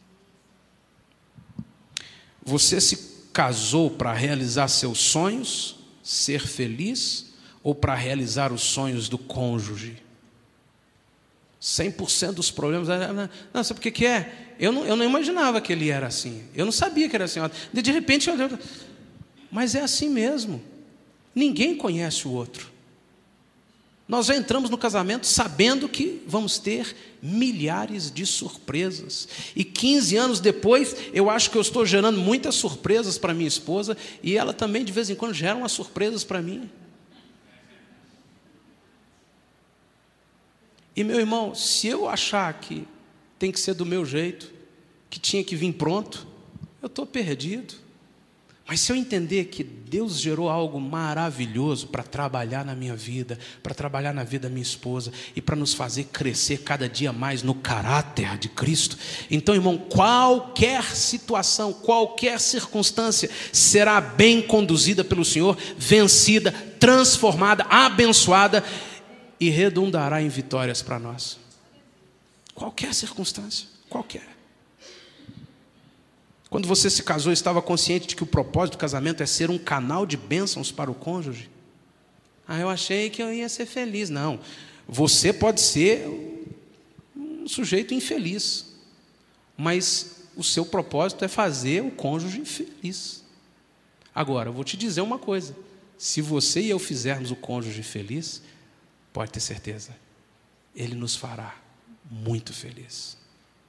Você se casou para realizar seus sonhos, ser feliz, ou para realizar os sonhos do cônjuge? cem por cento dos problemas... Não, sabe o que é? Eu não, eu não imaginava que ele era assim. Eu não sabia que era assim. De repente, eu... mas é assim mesmo. Ninguém conhece o outro. Nós já entramos no casamento sabendo que vamos ter milhares de surpresas. E quinze anos depois, eu acho que eu estou gerando muitas surpresas para minha esposa, e ela também de vez em quando gera umas surpresas para mim. E meu irmão, se eu achar que tem que ser do meu jeito, que tinha que vir pronto, eu estou perdido. Mas se eu entender que Deus gerou algo maravilhoso para trabalhar na minha vida, para trabalhar na vida da minha esposa e para nos fazer crescer cada dia mais no caráter de Cristo, então, irmão, qualquer situação, qualquer circunstância será bem conduzida pelo Senhor, vencida, transformada, abençoada e redundará em vitórias para nós. Qualquer circunstância, qualquer. Quando você se casou, estava consciente de que o propósito do casamento é ser um canal de bênçãos para o cônjuge? Ah, eu achei que eu ia ser feliz. Não, você pode ser um sujeito infeliz, mas o seu propósito é fazer o cônjuge feliz. Agora, eu vou te dizer uma coisa: se você e eu fizermos o cônjuge feliz, pode ter certeza, ele nos fará muito feliz.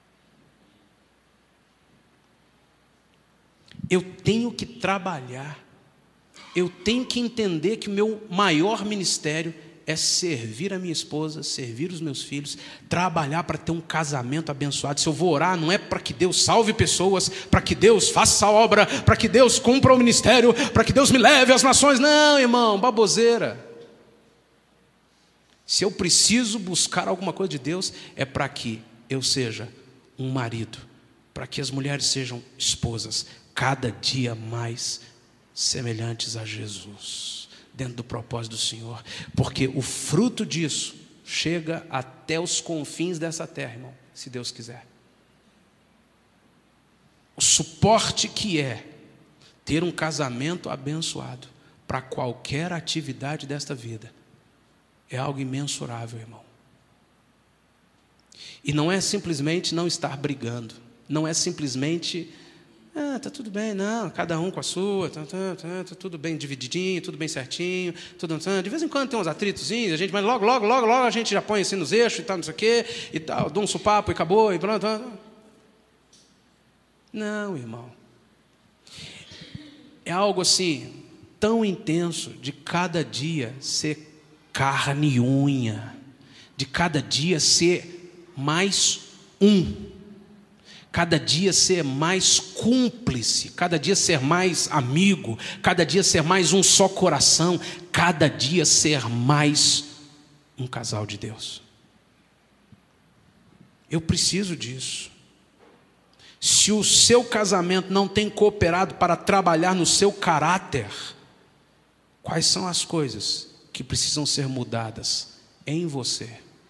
Eu tenho que trabalhar, eu tenho que entender que o meu maior ministério é servir a minha esposa, servir os meus filhos, trabalhar para ter um casamento abençoado. Se eu vou orar, não é para que Deus salve pessoas, para que Deus faça a obra, para que Deus cumpra o ministério, para que Deus me leve às nações. Não, irmão, baboseira. Se eu preciso buscar alguma coisa de Deus, é para que eu seja um marido, para que as mulheres sejam esposas, cada dia mais semelhantes a Jesus, dentro do propósito do Senhor, porque o fruto disso chega até os confins dessa terra, irmão, se Deus quiser. O suporte que é ter um casamento abençoado para qualquer atividade desta vida é algo imensurável, irmão. E não é simplesmente não estar brigando, não é simplesmente ah, está tudo bem, não, cada um com a sua, tá, tá, tá, tá tudo bem divididinho, tudo bem certinho, tudo, tá, de vez em quando tem uns atritozinhos, a gente, mas logo, logo, logo, logo a gente já põe assim nos eixos e tal, não sei o quê, e tal, dou um supapo e acabou, e pronto. Não, irmão. É algo assim, tão intenso, de cada dia ser carne e unha, de cada dia ser mais um, cada dia ser mais cúmplice, cada dia ser mais amigo, cada dia ser mais um só coração, cada dia ser mais um casal de Deus. Eu preciso disso. Se o seu casamento não tem cooperado para trabalhar no seu caráter, quais são as coisas que precisam ser mudadas em você?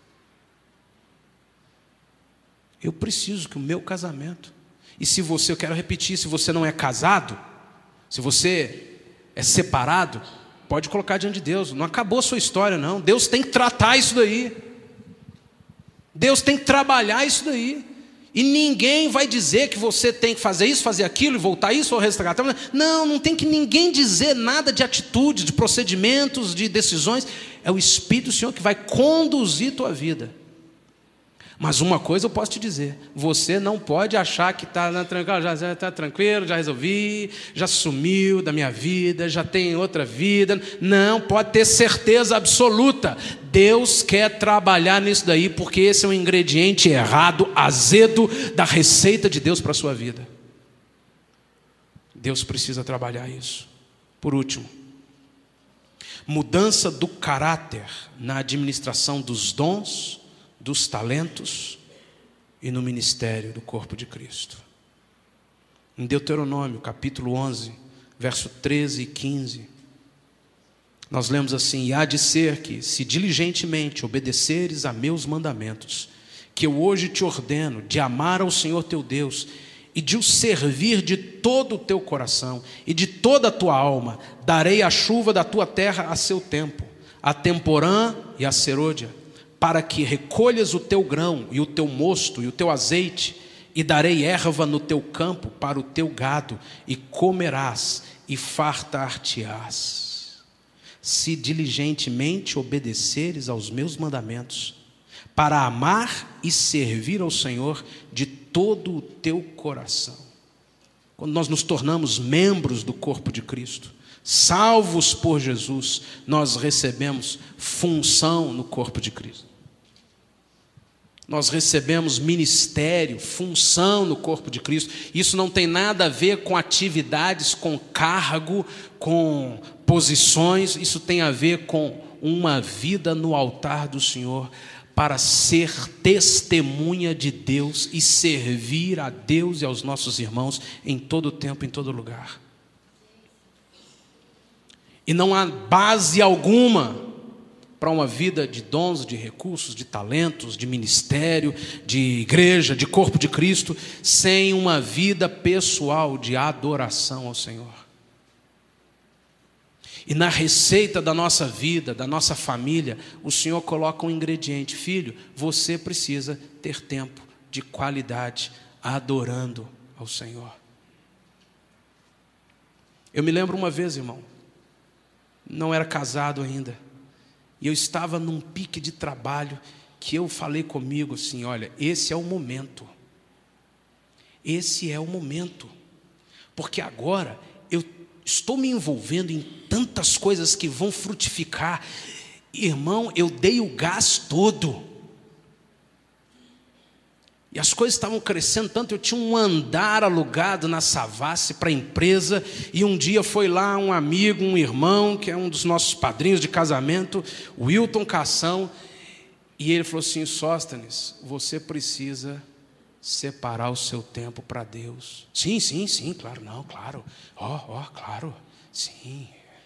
Eu preciso que o meu casamento, e se você, eu quero repetir, se você não é casado, se você é separado, pode colocar diante de Deus, não acabou a sua história não, Deus tem que tratar isso daí, Deus tem que trabalhar isso daí, e ninguém vai dizer que você tem que fazer isso, fazer aquilo, e voltar isso ou resgatar, não, não tem que ninguém dizer nada de atitudes, de procedimentos, de decisões, é o Espírito do Senhor que vai conduzir tua vida. Mas uma coisa eu posso te dizer, você não pode achar que está tranquilo, já está tranquilo, já resolvi, já sumiu da minha vida, já tem outra vida. Não, pode ter certeza absoluta, Deus quer trabalhar nisso daí, porque esse é um ingrediente errado, azedo, da receita de Deus para a sua vida. Deus precisa trabalhar isso. Por último, mudança do caráter na administração dos dons, dos talentos e no ministério do corpo de Cristo. Em Deuteronômio, capítulo onze, verso treze e quinze, nós lemos assim: e há de ser que, se diligentemente obedeceres a meus mandamentos, que eu hoje te ordeno, de amar ao Senhor teu Deus, e de o servir de todo o teu coração, e de toda a tua alma, darei a chuva da tua terra a seu tempo, a temporã e a serôdia, para que recolhas o teu grão, e o teu mosto, e o teu azeite, e darei erva no teu campo para o teu gado, e comerás, e fartar-te-ás. se diligentemente obedeceres aos meus mandamentos, para amar e servir ao Senhor de todo o teu coração. Quando nós nos tornamos membros do corpo de Cristo, salvos por Jesus, nós recebemos função no corpo de Cristo. Nós recebemos ministério, função no corpo de Cristo. Isso não tem nada a ver com atividades, com cargo, com posições. Isso tem a ver com uma vida no altar do Senhor, para ser testemunha de Deus e servir a Deus e aos nossos irmãos em todo tempo, em todo lugar. E não há base alguma para uma vida de dons, de recursos, de talentos, de ministério, de igreja, de corpo de Cristo, sem uma vida pessoal de adoração ao Senhor. E na receita da nossa vida, da nossa família, o Senhor coloca um ingrediente: filho, você precisa ter tempo de qualidade adorando ao Senhor. Eu me lembro uma vez, irmão, não era casado ainda, e eu estava num pique de trabalho, que eu falei comigo assim: olha, esse é o momento, esse é o momento, porque agora eu estou me envolvendo em tantas coisas que vão frutificar. Irmão, eu dei o gás todo, e as coisas estavam crescendo tanto. Eu tinha um andar alugado na Savassi para a empresa, e um dia foi lá um amigo, um irmão, que é um dos nossos padrinhos de casamento, o Wilton Cação, e ele falou assim: Sóstenes, você precisa separar o seu tempo para Deus. Sim, sim, sim, claro, não, claro, ó, oh, ó, oh, claro, sim.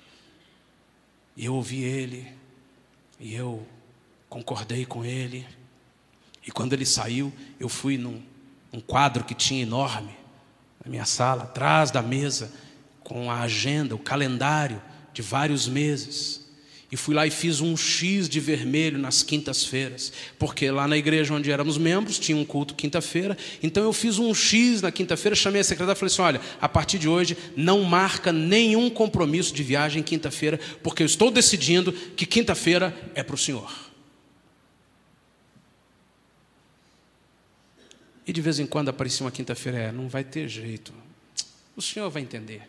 E eu ouvi ele, e eu concordei com ele. E quando ele saiu, eu fui num um quadro que tinha enorme na minha sala, atrás da mesa, com a agenda, o calendário de vários meses. E fui lá e fiz um X de vermelho nas quintas-feiras, porque lá na igreja onde éramos membros, tinha um culto quinta-feira. Então eu fiz um X na quinta-feira, chamei a secretária e falei assim: olha, a partir de hoje não marca nenhum compromisso de viagem quinta-feira, porque eu estou decidindo que quinta-feira é para o Senhor. E de vez em quando aparecia uma quinta-feira: é, não vai ter jeito, o Senhor vai entender.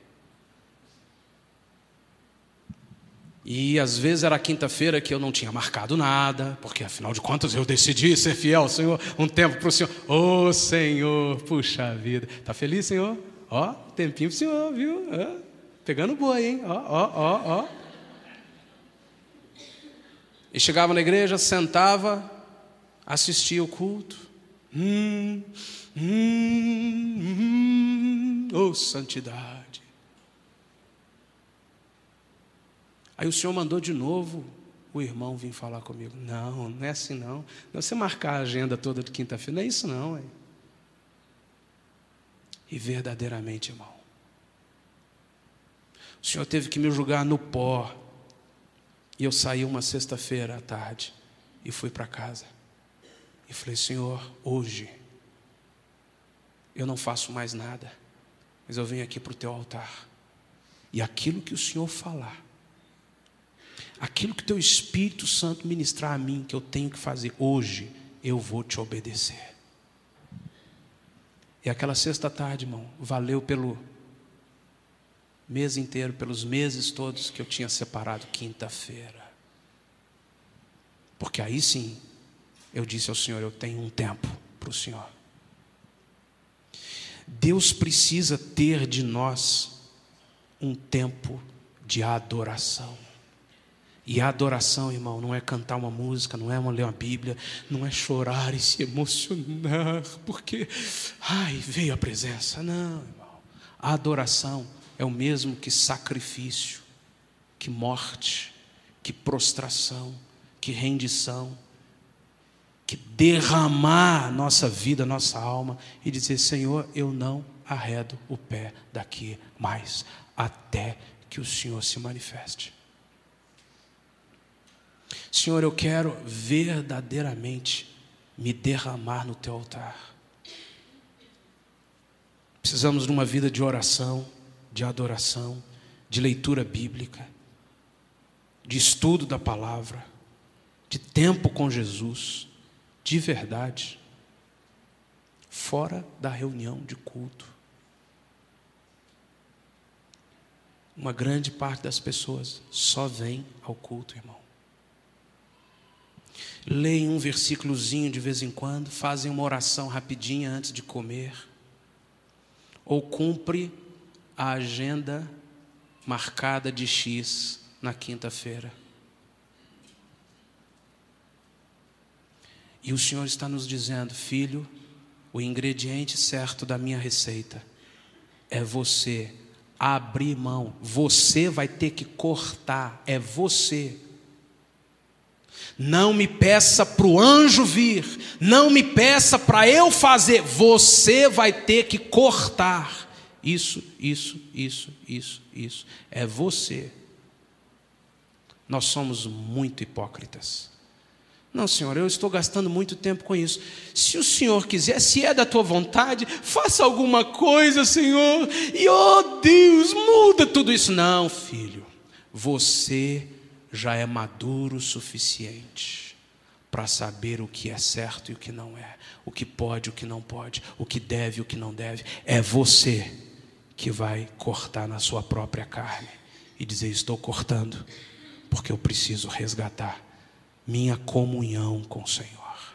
E às vezes era quinta-feira que eu não tinha marcado nada, porque afinal de contas eu decidi ser fiel ao Senhor, um tempo para o Senhor. Ô Senhor, puxa vida, está feliz, Senhor? Ó, tempinho para o Senhor, viu? É, pegando boi, hein? Ó, ó, ó, ó. E chegava na igreja, sentava, assistia o culto. Hum, hum, hum, oh santidade. Aí o Senhor mandou de novo o irmão vir falar comigo. Não, não é assim não. Não é você marcar a agenda toda de quinta-feira, não é isso não. Hein? E verdadeiramente, irmão, o Senhor teve que me julgar no pó. E eu saí uma sexta-feira à tarde e fui para casa. E falei: Senhor, hoje eu não faço mais nada, mas eu venho aqui para o teu altar. E aquilo que o Senhor falar, aquilo que o teu Espírito Santo ministrar a mim, que eu tenho que fazer hoje, eu vou te obedecer. E aquela sexta tarde, irmão, valeu pelo mês inteiro, pelos meses todos que eu tinha separado quinta-feira. Porque aí sim, eu disse ao Senhor: eu tenho um tempo para o Senhor. Deus precisa ter de nós um tempo de adoração. E a adoração, irmão, não é cantar uma música, não é ler uma Bíblia, não é chorar e se emocionar, porque, ai, veio a presença. Não, irmão. A adoração é o mesmo que sacrifício, que morte, que prostração, que rendição, que derramar nossa vida, nossa alma e dizer: Senhor, eu não arredo o pé daqui mais, até que o Senhor se manifeste. Senhor, eu quero verdadeiramente me derramar no teu altar. Precisamos de uma vida de oração, de adoração, de leitura bíblica. de estudo da palavra, de tempo com Jesus, de verdade, fora da reunião de culto. Uma grande parte das pessoas só vem ao culto, irmão. Leem um versículozinho de vez em quando, fazem uma oração rapidinha antes de comer, ou cumpre a agenda marcada de X na quinta-feira. E o Senhor está nos dizendo: filho, o ingrediente certo da minha receita é você abrir mão. Você vai ter que cortar, é você. Não me peça para o anjo vir, não me peça para eu fazer, você vai ter que cortar. Isso, isso, isso, isso, isso. É você. Nós somos muito hipócritas. Não, Senhor, eu estou gastando muito tempo com isso. Se o Senhor quiser, se é da tua vontade, faça alguma coisa, Senhor. E, oh Deus, muda tudo isso. Não, filho, você já é maduro o suficiente para saber o que é certo e o que não é. O que pode e o que não pode. O que deve e o que não deve. É você que vai cortar na sua própria carne e dizer: estou cortando porque eu preciso resgatar minha comunhão com o Senhor.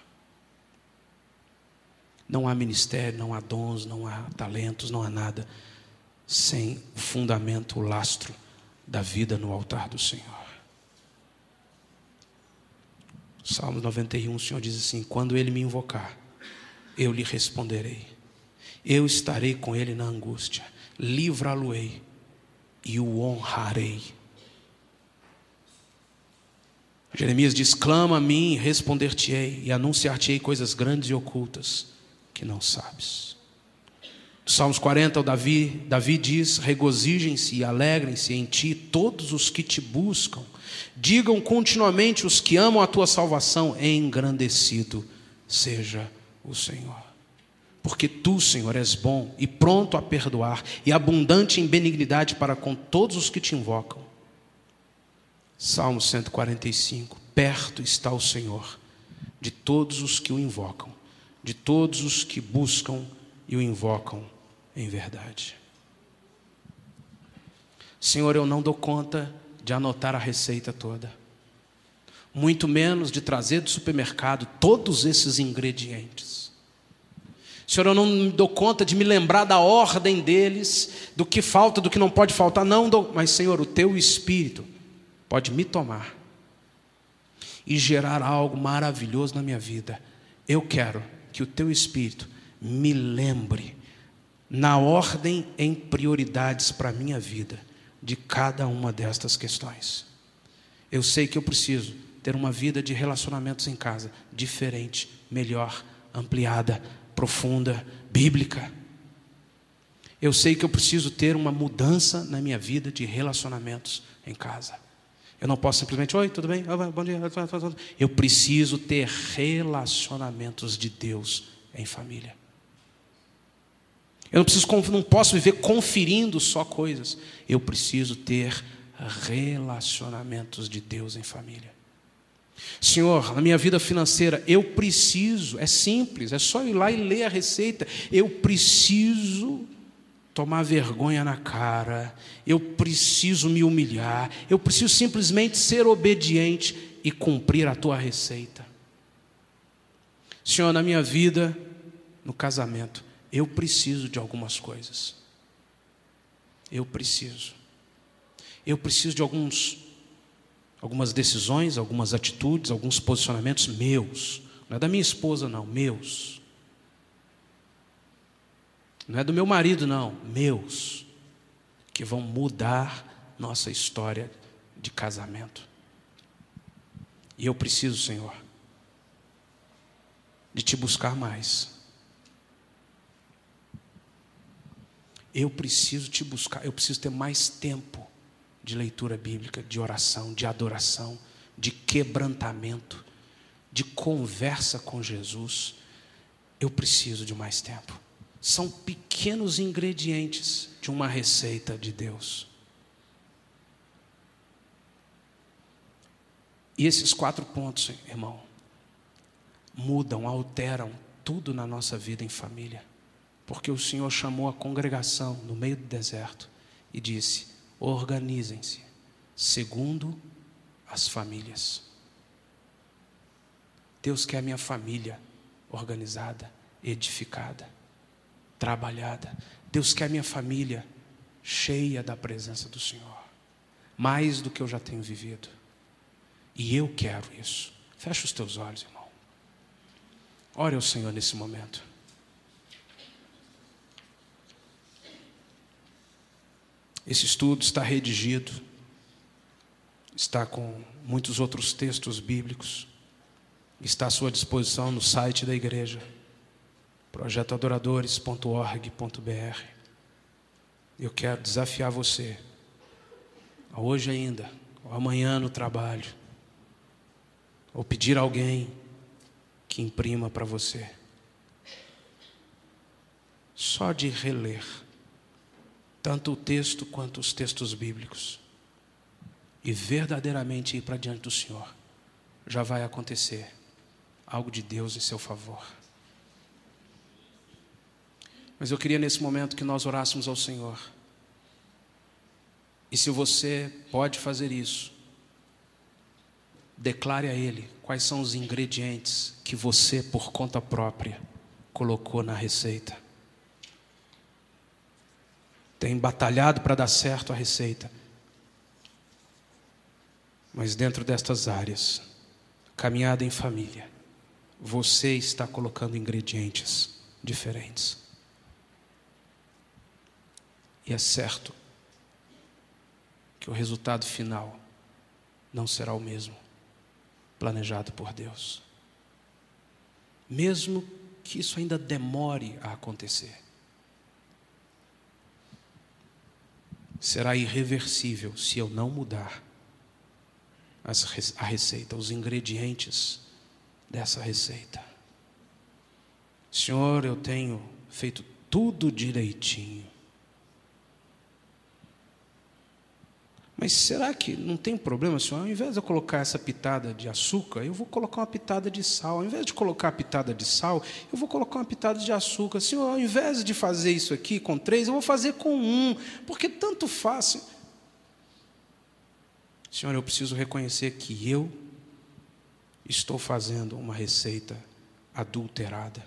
Não há ministério, não há dons, não há talentos, não há nada sem o fundamento, o lastro da vida no altar do Senhor. Salmo noventa e um, o Senhor diz assim: quando ele me invocar, eu lhe responderei. Eu estarei com ele na angústia, livrá-lo-ei e o honrarei. Jeremias diz: clama a mim, responder-te-ei e anunciar-te-ei coisas grandes e ocultas que não sabes. Salmos quarenta, o Davi, Davi diz: regozijem-se e alegrem-se em ti todos os que te buscam. Digam continuamente os que amam a tua salvação: engrandecido seja o Senhor. Porque tu, Senhor, és bom e pronto a perdoar e abundante em benignidade para com todos os que te invocam. Salmo cento e quarenta e cinco, perto está o Senhor de todos os que o invocam, de todos os que buscam e o invocam em verdade. Senhor, eu não dou conta de anotar a receita toda, muito menos de trazer do supermercado todos esses ingredientes. Senhor, eu não me dou conta de me lembrar da ordem deles, do que falta, do que não pode faltar, não dou, mas Senhor, o teu Espírito pode me tomar e gerar algo maravilhoso na minha vida. Eu quero que o teu Espírito me lembre, na ordem em prioridades para a minha vida, de cada uma destas questões. Eu sei que eu preciso ter uma vida de relacionamentos em casa diferente, melhor, ampliada, profunda, bíblica. Eu sei que eu preciso ter uma mudança na minha vida de relacionamentos em casa. Eu não posso simplesmente: oi, tudo bem? Bom dia. Eu preciso ter relacionamentos de Deus em família. Eu não, preciso, não posso viver conferindo só coisas. Eu preciso ter relacionamentos de Deus em família. Senhor, na minha vida financeira, eu preciso, é simples, é só ir lá e ler a receita. Eu preciso tomar vergonha na cara, eu preciso me humilhar, eu preciso simplesmente ser obediente e cumprir a tua receita. Senhor, na minha vida, no casamento, eu preciso de algumas coisas. Eu preciso. Eu preciso de alguns, algumas decisões, algumas atitudes, alguns posicionamentos meus. Não é da minha esposa, não, meus. Não é do meu marido, não, meus. Que vão mudar nossa história de casamento. E eu preciso, Senhor, de te buscar mais. Eu preciso te buscar, eu preciso ter mais tempo de leitura bíblica, de oração, de adoração, de quebrantamento, de conversa com Jesus. Eu preciso de mais tempo. São pequenos ingredientes de uma receita de Deus. E esses quatro pontos, irmão, mudam, alteram tudo na nossa vida em família. Porque o Senhor chamou a congregação no meio do deserto e disse: organizem-se segundo as famílias. Deus quer a minha família organizada, edificada, trabalhada. Deus quer a minha família cheia da presença do Senhor, mais do que eu já tenho vivido. E eu quero isso. Fecha os teus olhos, irmão. Ore ao Senhor nesse momento. Esse estudo está redigido, está com muitos outros textos bíblicos, está à sua disposição no site da igreja, projeto adoradores ponto org ponto br. Eu quero desafiar você, hoje ainda, ou amanhã no trabalho, ou pedir a alguém que imprima para você, só de reler tanto o texto quanto os textos bíblicos e verdadeiramente ir para diante do Senhor, já vai acontecer algo de Deus em seu favor. Mas eu queria nesse momento que nós orássemos ao Senhor. E se você pode fazer isso, declare a Ele quais são os ingredientes que você, por conta própria, colocou na receita. Tem batalhado para dar certo a receita. Mas dentro destas áreas, caminhada em família, você está colocando ingredientes diferentes. E é certo que o resultado final não será o mesmo planejado por Deus. Mesmo que isso ainda demore a acontecer, será irreversível se eu não mudar as, a receita, os ingredientes dessa receita. Senhor, eu tenho feito tudo direitinho. Mas será que não tem problema, Senhor? Ao invés de eu colocar essa pitada de açúcar, eu vou colocar uma pitada de sal. Ao invés de colocar a pitada de sal, eu vou colocar uma pitada de açúcar. Senhor, ao invés de fazer isso aqui com três, eu vou fazer com um. Porque tanto faz. Senhor, eu preciso reconhecer que eu estou fazendo uma receita adulterada.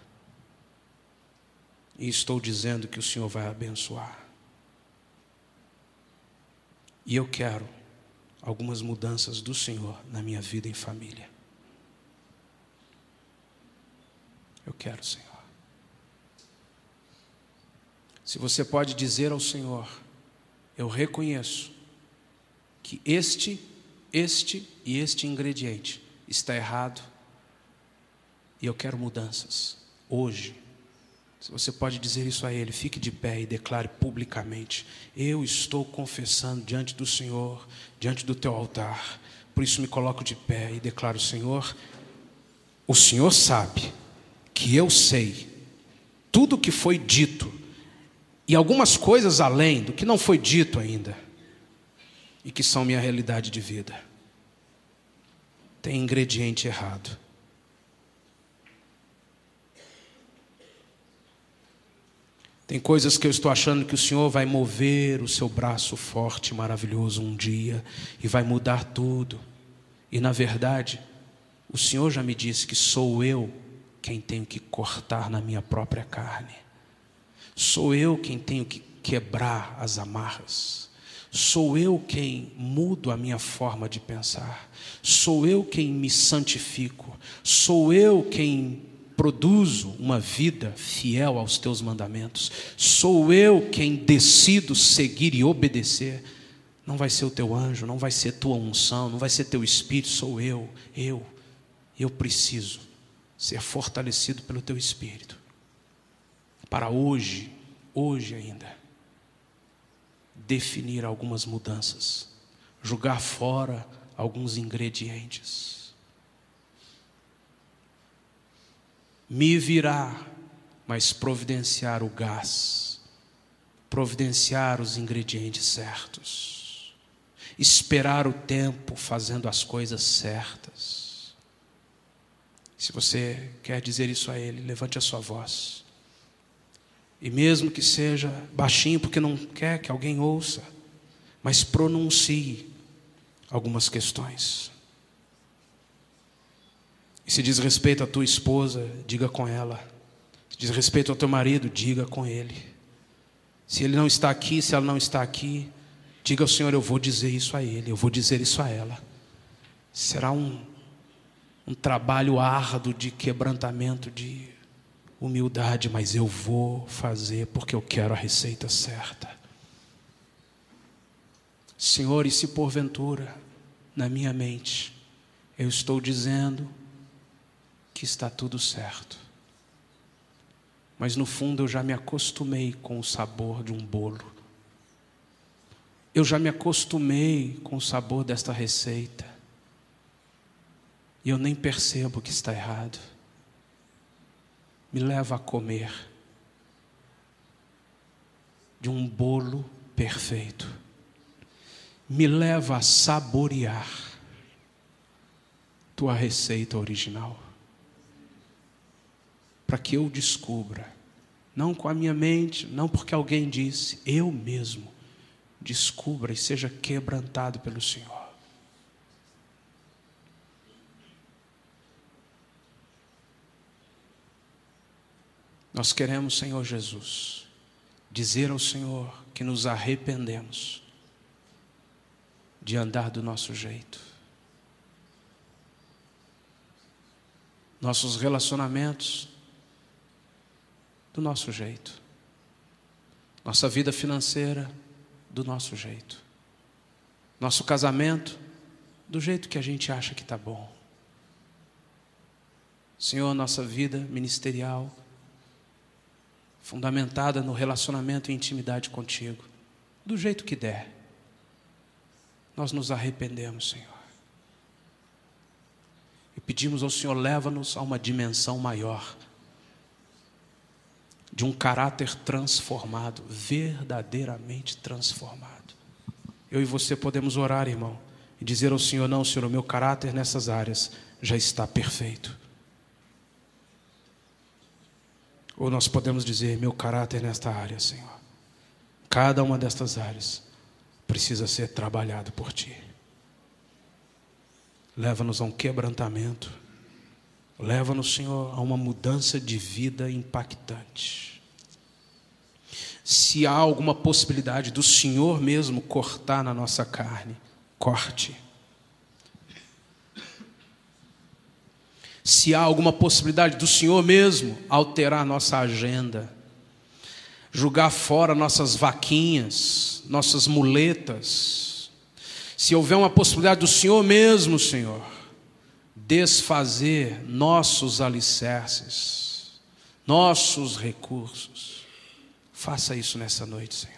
E estou dizendo que o Senhor vai abençoar. E eu quero algumas mudanças do Senhor na minha vida em família. Eu quero, Senhor. Se você pode dizer ao Senhor: eu reconheço que este, este e este ingrediente está errado e eu quero mudanças hoje. Se você pode dizer isso a Ele, fique de pé e declare publicamente: eu estou confessando diante do Senhor, diante do teu altar. Por isso me coloco de pé e declaro: Senhor, o Senhor sabe que eu sei tudo o que foi dito e algumas coisas além do que não foi dito ainda e que são minha realidade de vida. Tem ingrediente errado. Tem coisas que eu estou achando que o Senhor vai mover o seu braço forte e maravilhoso um dia e vai mudar tudo. E na verdade, o Senhor já me disse que sou eu quem tenho que cortar na minha própria carne. Sou eu quem tenho que quebrar as amarras. Sou eu quem mudo a minha forma de pensar. Sou eu quem me santifico. Sou eu quem produzo uma vida fiel aos teus mandamentos. Sou eu quem decido seguir e obedecer. Não vai ser o teu anjo, não vai ser tua unção, não vai ser teu espírito, sou eu, eu. Eu preciso ser fortalecido pelo teu espírito. Para hoje, hoje ainda, definir algumas mudanças, jogar fora alguns ingredientes. Me virar, mas providenciar o gás, providenciar os ingredientes certos. esperar o tempo fazendo as coisas certas. Se você quer dizer isso a Ele, levante a sua voz. E mesmo que seja baixinho, porque não quer que alguém ouça, mas pronuncie algumas questões. E se diz respeito à tua esposa, diga com ela. Se diz respeito ao teu marido, diga com ele. Se ele não está aqui, se ela não está aqui, diga ao Senhor, eu vou dizer isso a ele, eu vou dizer isso a ela. Será um, um trabalho árduo de quebrantamento, de humildade, mas eu vou fazer porque eu quero a receita certa. Senhor, e se porventura, na minha mente, eu estou dizendo que está tudo certo, mas no fundo eu já me acostumei com o sabor de um bolo, eu já me acostumei com o sabor desta receita, e eu nem percebo que está errado. Me leva a comer de um bolo perfeito, me leva a saborear tua receita original, para que eu descubra, não com a minha mente, não porque alguém disse, eu mesmo descubra e seja quebrantado pelo Senhor. Nós queremos, Senhor Jesus, dizer ao Senhor que nos arrependemos de andar do nosso jeito. Nossos relacionamentos do nosso jeito. Nossa vida financeira do nosso jeito. Nosso casamento do jeito que a gente acha que está bom. Senhor, nossa vida ministerial fundamentada no relacionamento e intimidade contigo, do jeito que der. Nós nos arrependemos, Senhor. E pedimos ao Senhor, leva-nos a uma dimensão maior, de um caráter transformado, verdadeiramente transformado. Eu e você podemos orar, irmão, e dizer ao Senhor, não, Senhor, o meu caráter nessas áreas já está perfeito. Ou nós podemos dizer, meu caráter nesta área, Senhor, cada uma destas áreas precisa ser trabalhado por Ti. Leva-nos a um quebrantamento, leva-nos, Senhor, a uma mudança de vida impactante. Se há alguma possibilidade do Senhor mesmo cortar na nossa carne, corte. Se há alguma possibilidade do Senhor mesmo alterar nossa agenda, jogar fora nossas vaquinhas, nossas muletas, se houver uma possibilidade do Senhor mesmo, Senhor, desfazer nossos alicerces, nossos recursos, faça isso nessa noite, Senhor.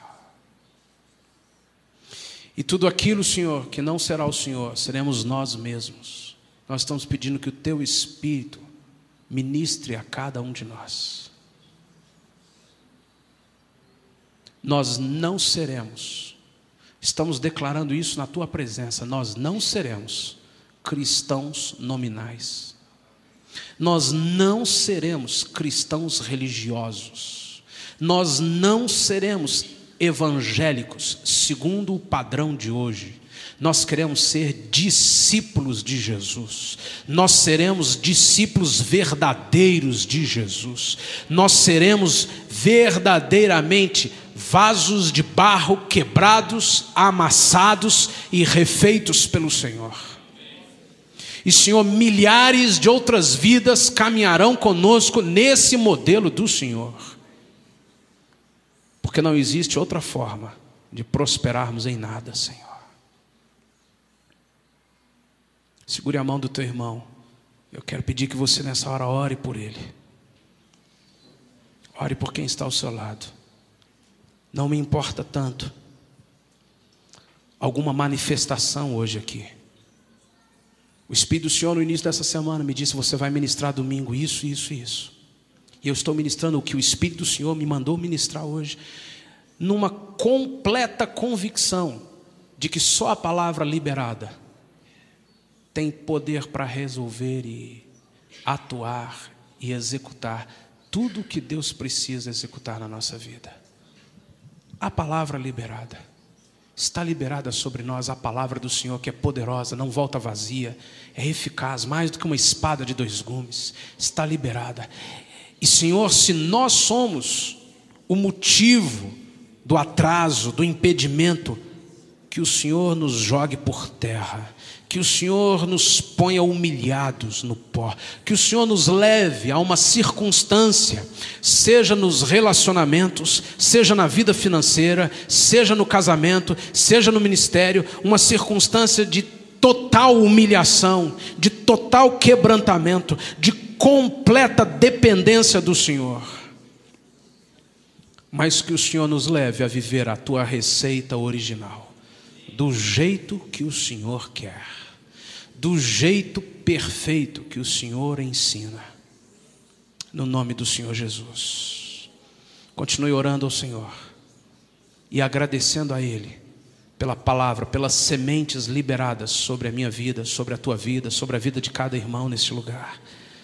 E tudo aquilo, Senhor, que não será o Senhor, seremos nós mesmos. Nós estamos pedindo que o Teu Espírito ministre a cada um de nós. Nós não seremos, estamos declarando isso na Tua presença, nós não seremos cristãos nominais. Nós não seremos cristãos religiosos. Nós não seremos evangélicos segundo o padrão de hoje. Nós queremos ser discípulos de Jesus. Nós seremos discípulos verdadeiros de Jesus. Nós seremos verdadeiramente vasos de barro quebrados, amassados e refeitos pelo Senhor. E, Senhor, milhares de outras vidas caminharão conosco nesse modelo do Senhor. Porque não existe outra forma de prosperarmos em nada, Senhor. Segure a mão do teu irmão. Eu quero pedir que você nessa hora ore por ele. Ore por quem está ao seu lado. Não me importa tanto alguma manifestação hoje aqui. O Espírito do Senhor no início dessa semana me disse, você vai ministrar domingo isso, isso e isso. E eu estou ministrando o que o Espírito do Senhor me mandou ministrar hoje, numa completa convicção de que só a palavra liberada tem poder para resolver e atuar e executar tudo o que Deus precisa executar na nossa vida. A palavra liberada. Está liberada sobre nós a palavra do Senhor, que é poderosa, não volta vazia, é eficaz, mais do que uma espada de dois gumes. Está liberada. E Senhor, se nós somos o motivo do atraso, do impedimento, que o Senhor nos jogue por terra, que o Senhor nos ponha humilhados no pó, que o Senhor nos leve a uma circunstância, seja nos relacionamentos, seja na vida financeira, seja no casamento, seja no ministério, uma circunstância de total humilhação, de total quebrantamento, de completa dependência do Senhor. Mas que o Senhor nos leve a viver a tua receita original, do jeito que o Senhor quer, do jeito perfeito que o Senhor ensina, no nome do Senhor Jesus. Continue orando ao Senhor e agradecendo a Ele pela palavra, pelas sementes liberadas sobre a minha vida, sobre a tua vida, sobre a vida de cada irmão neste lugar.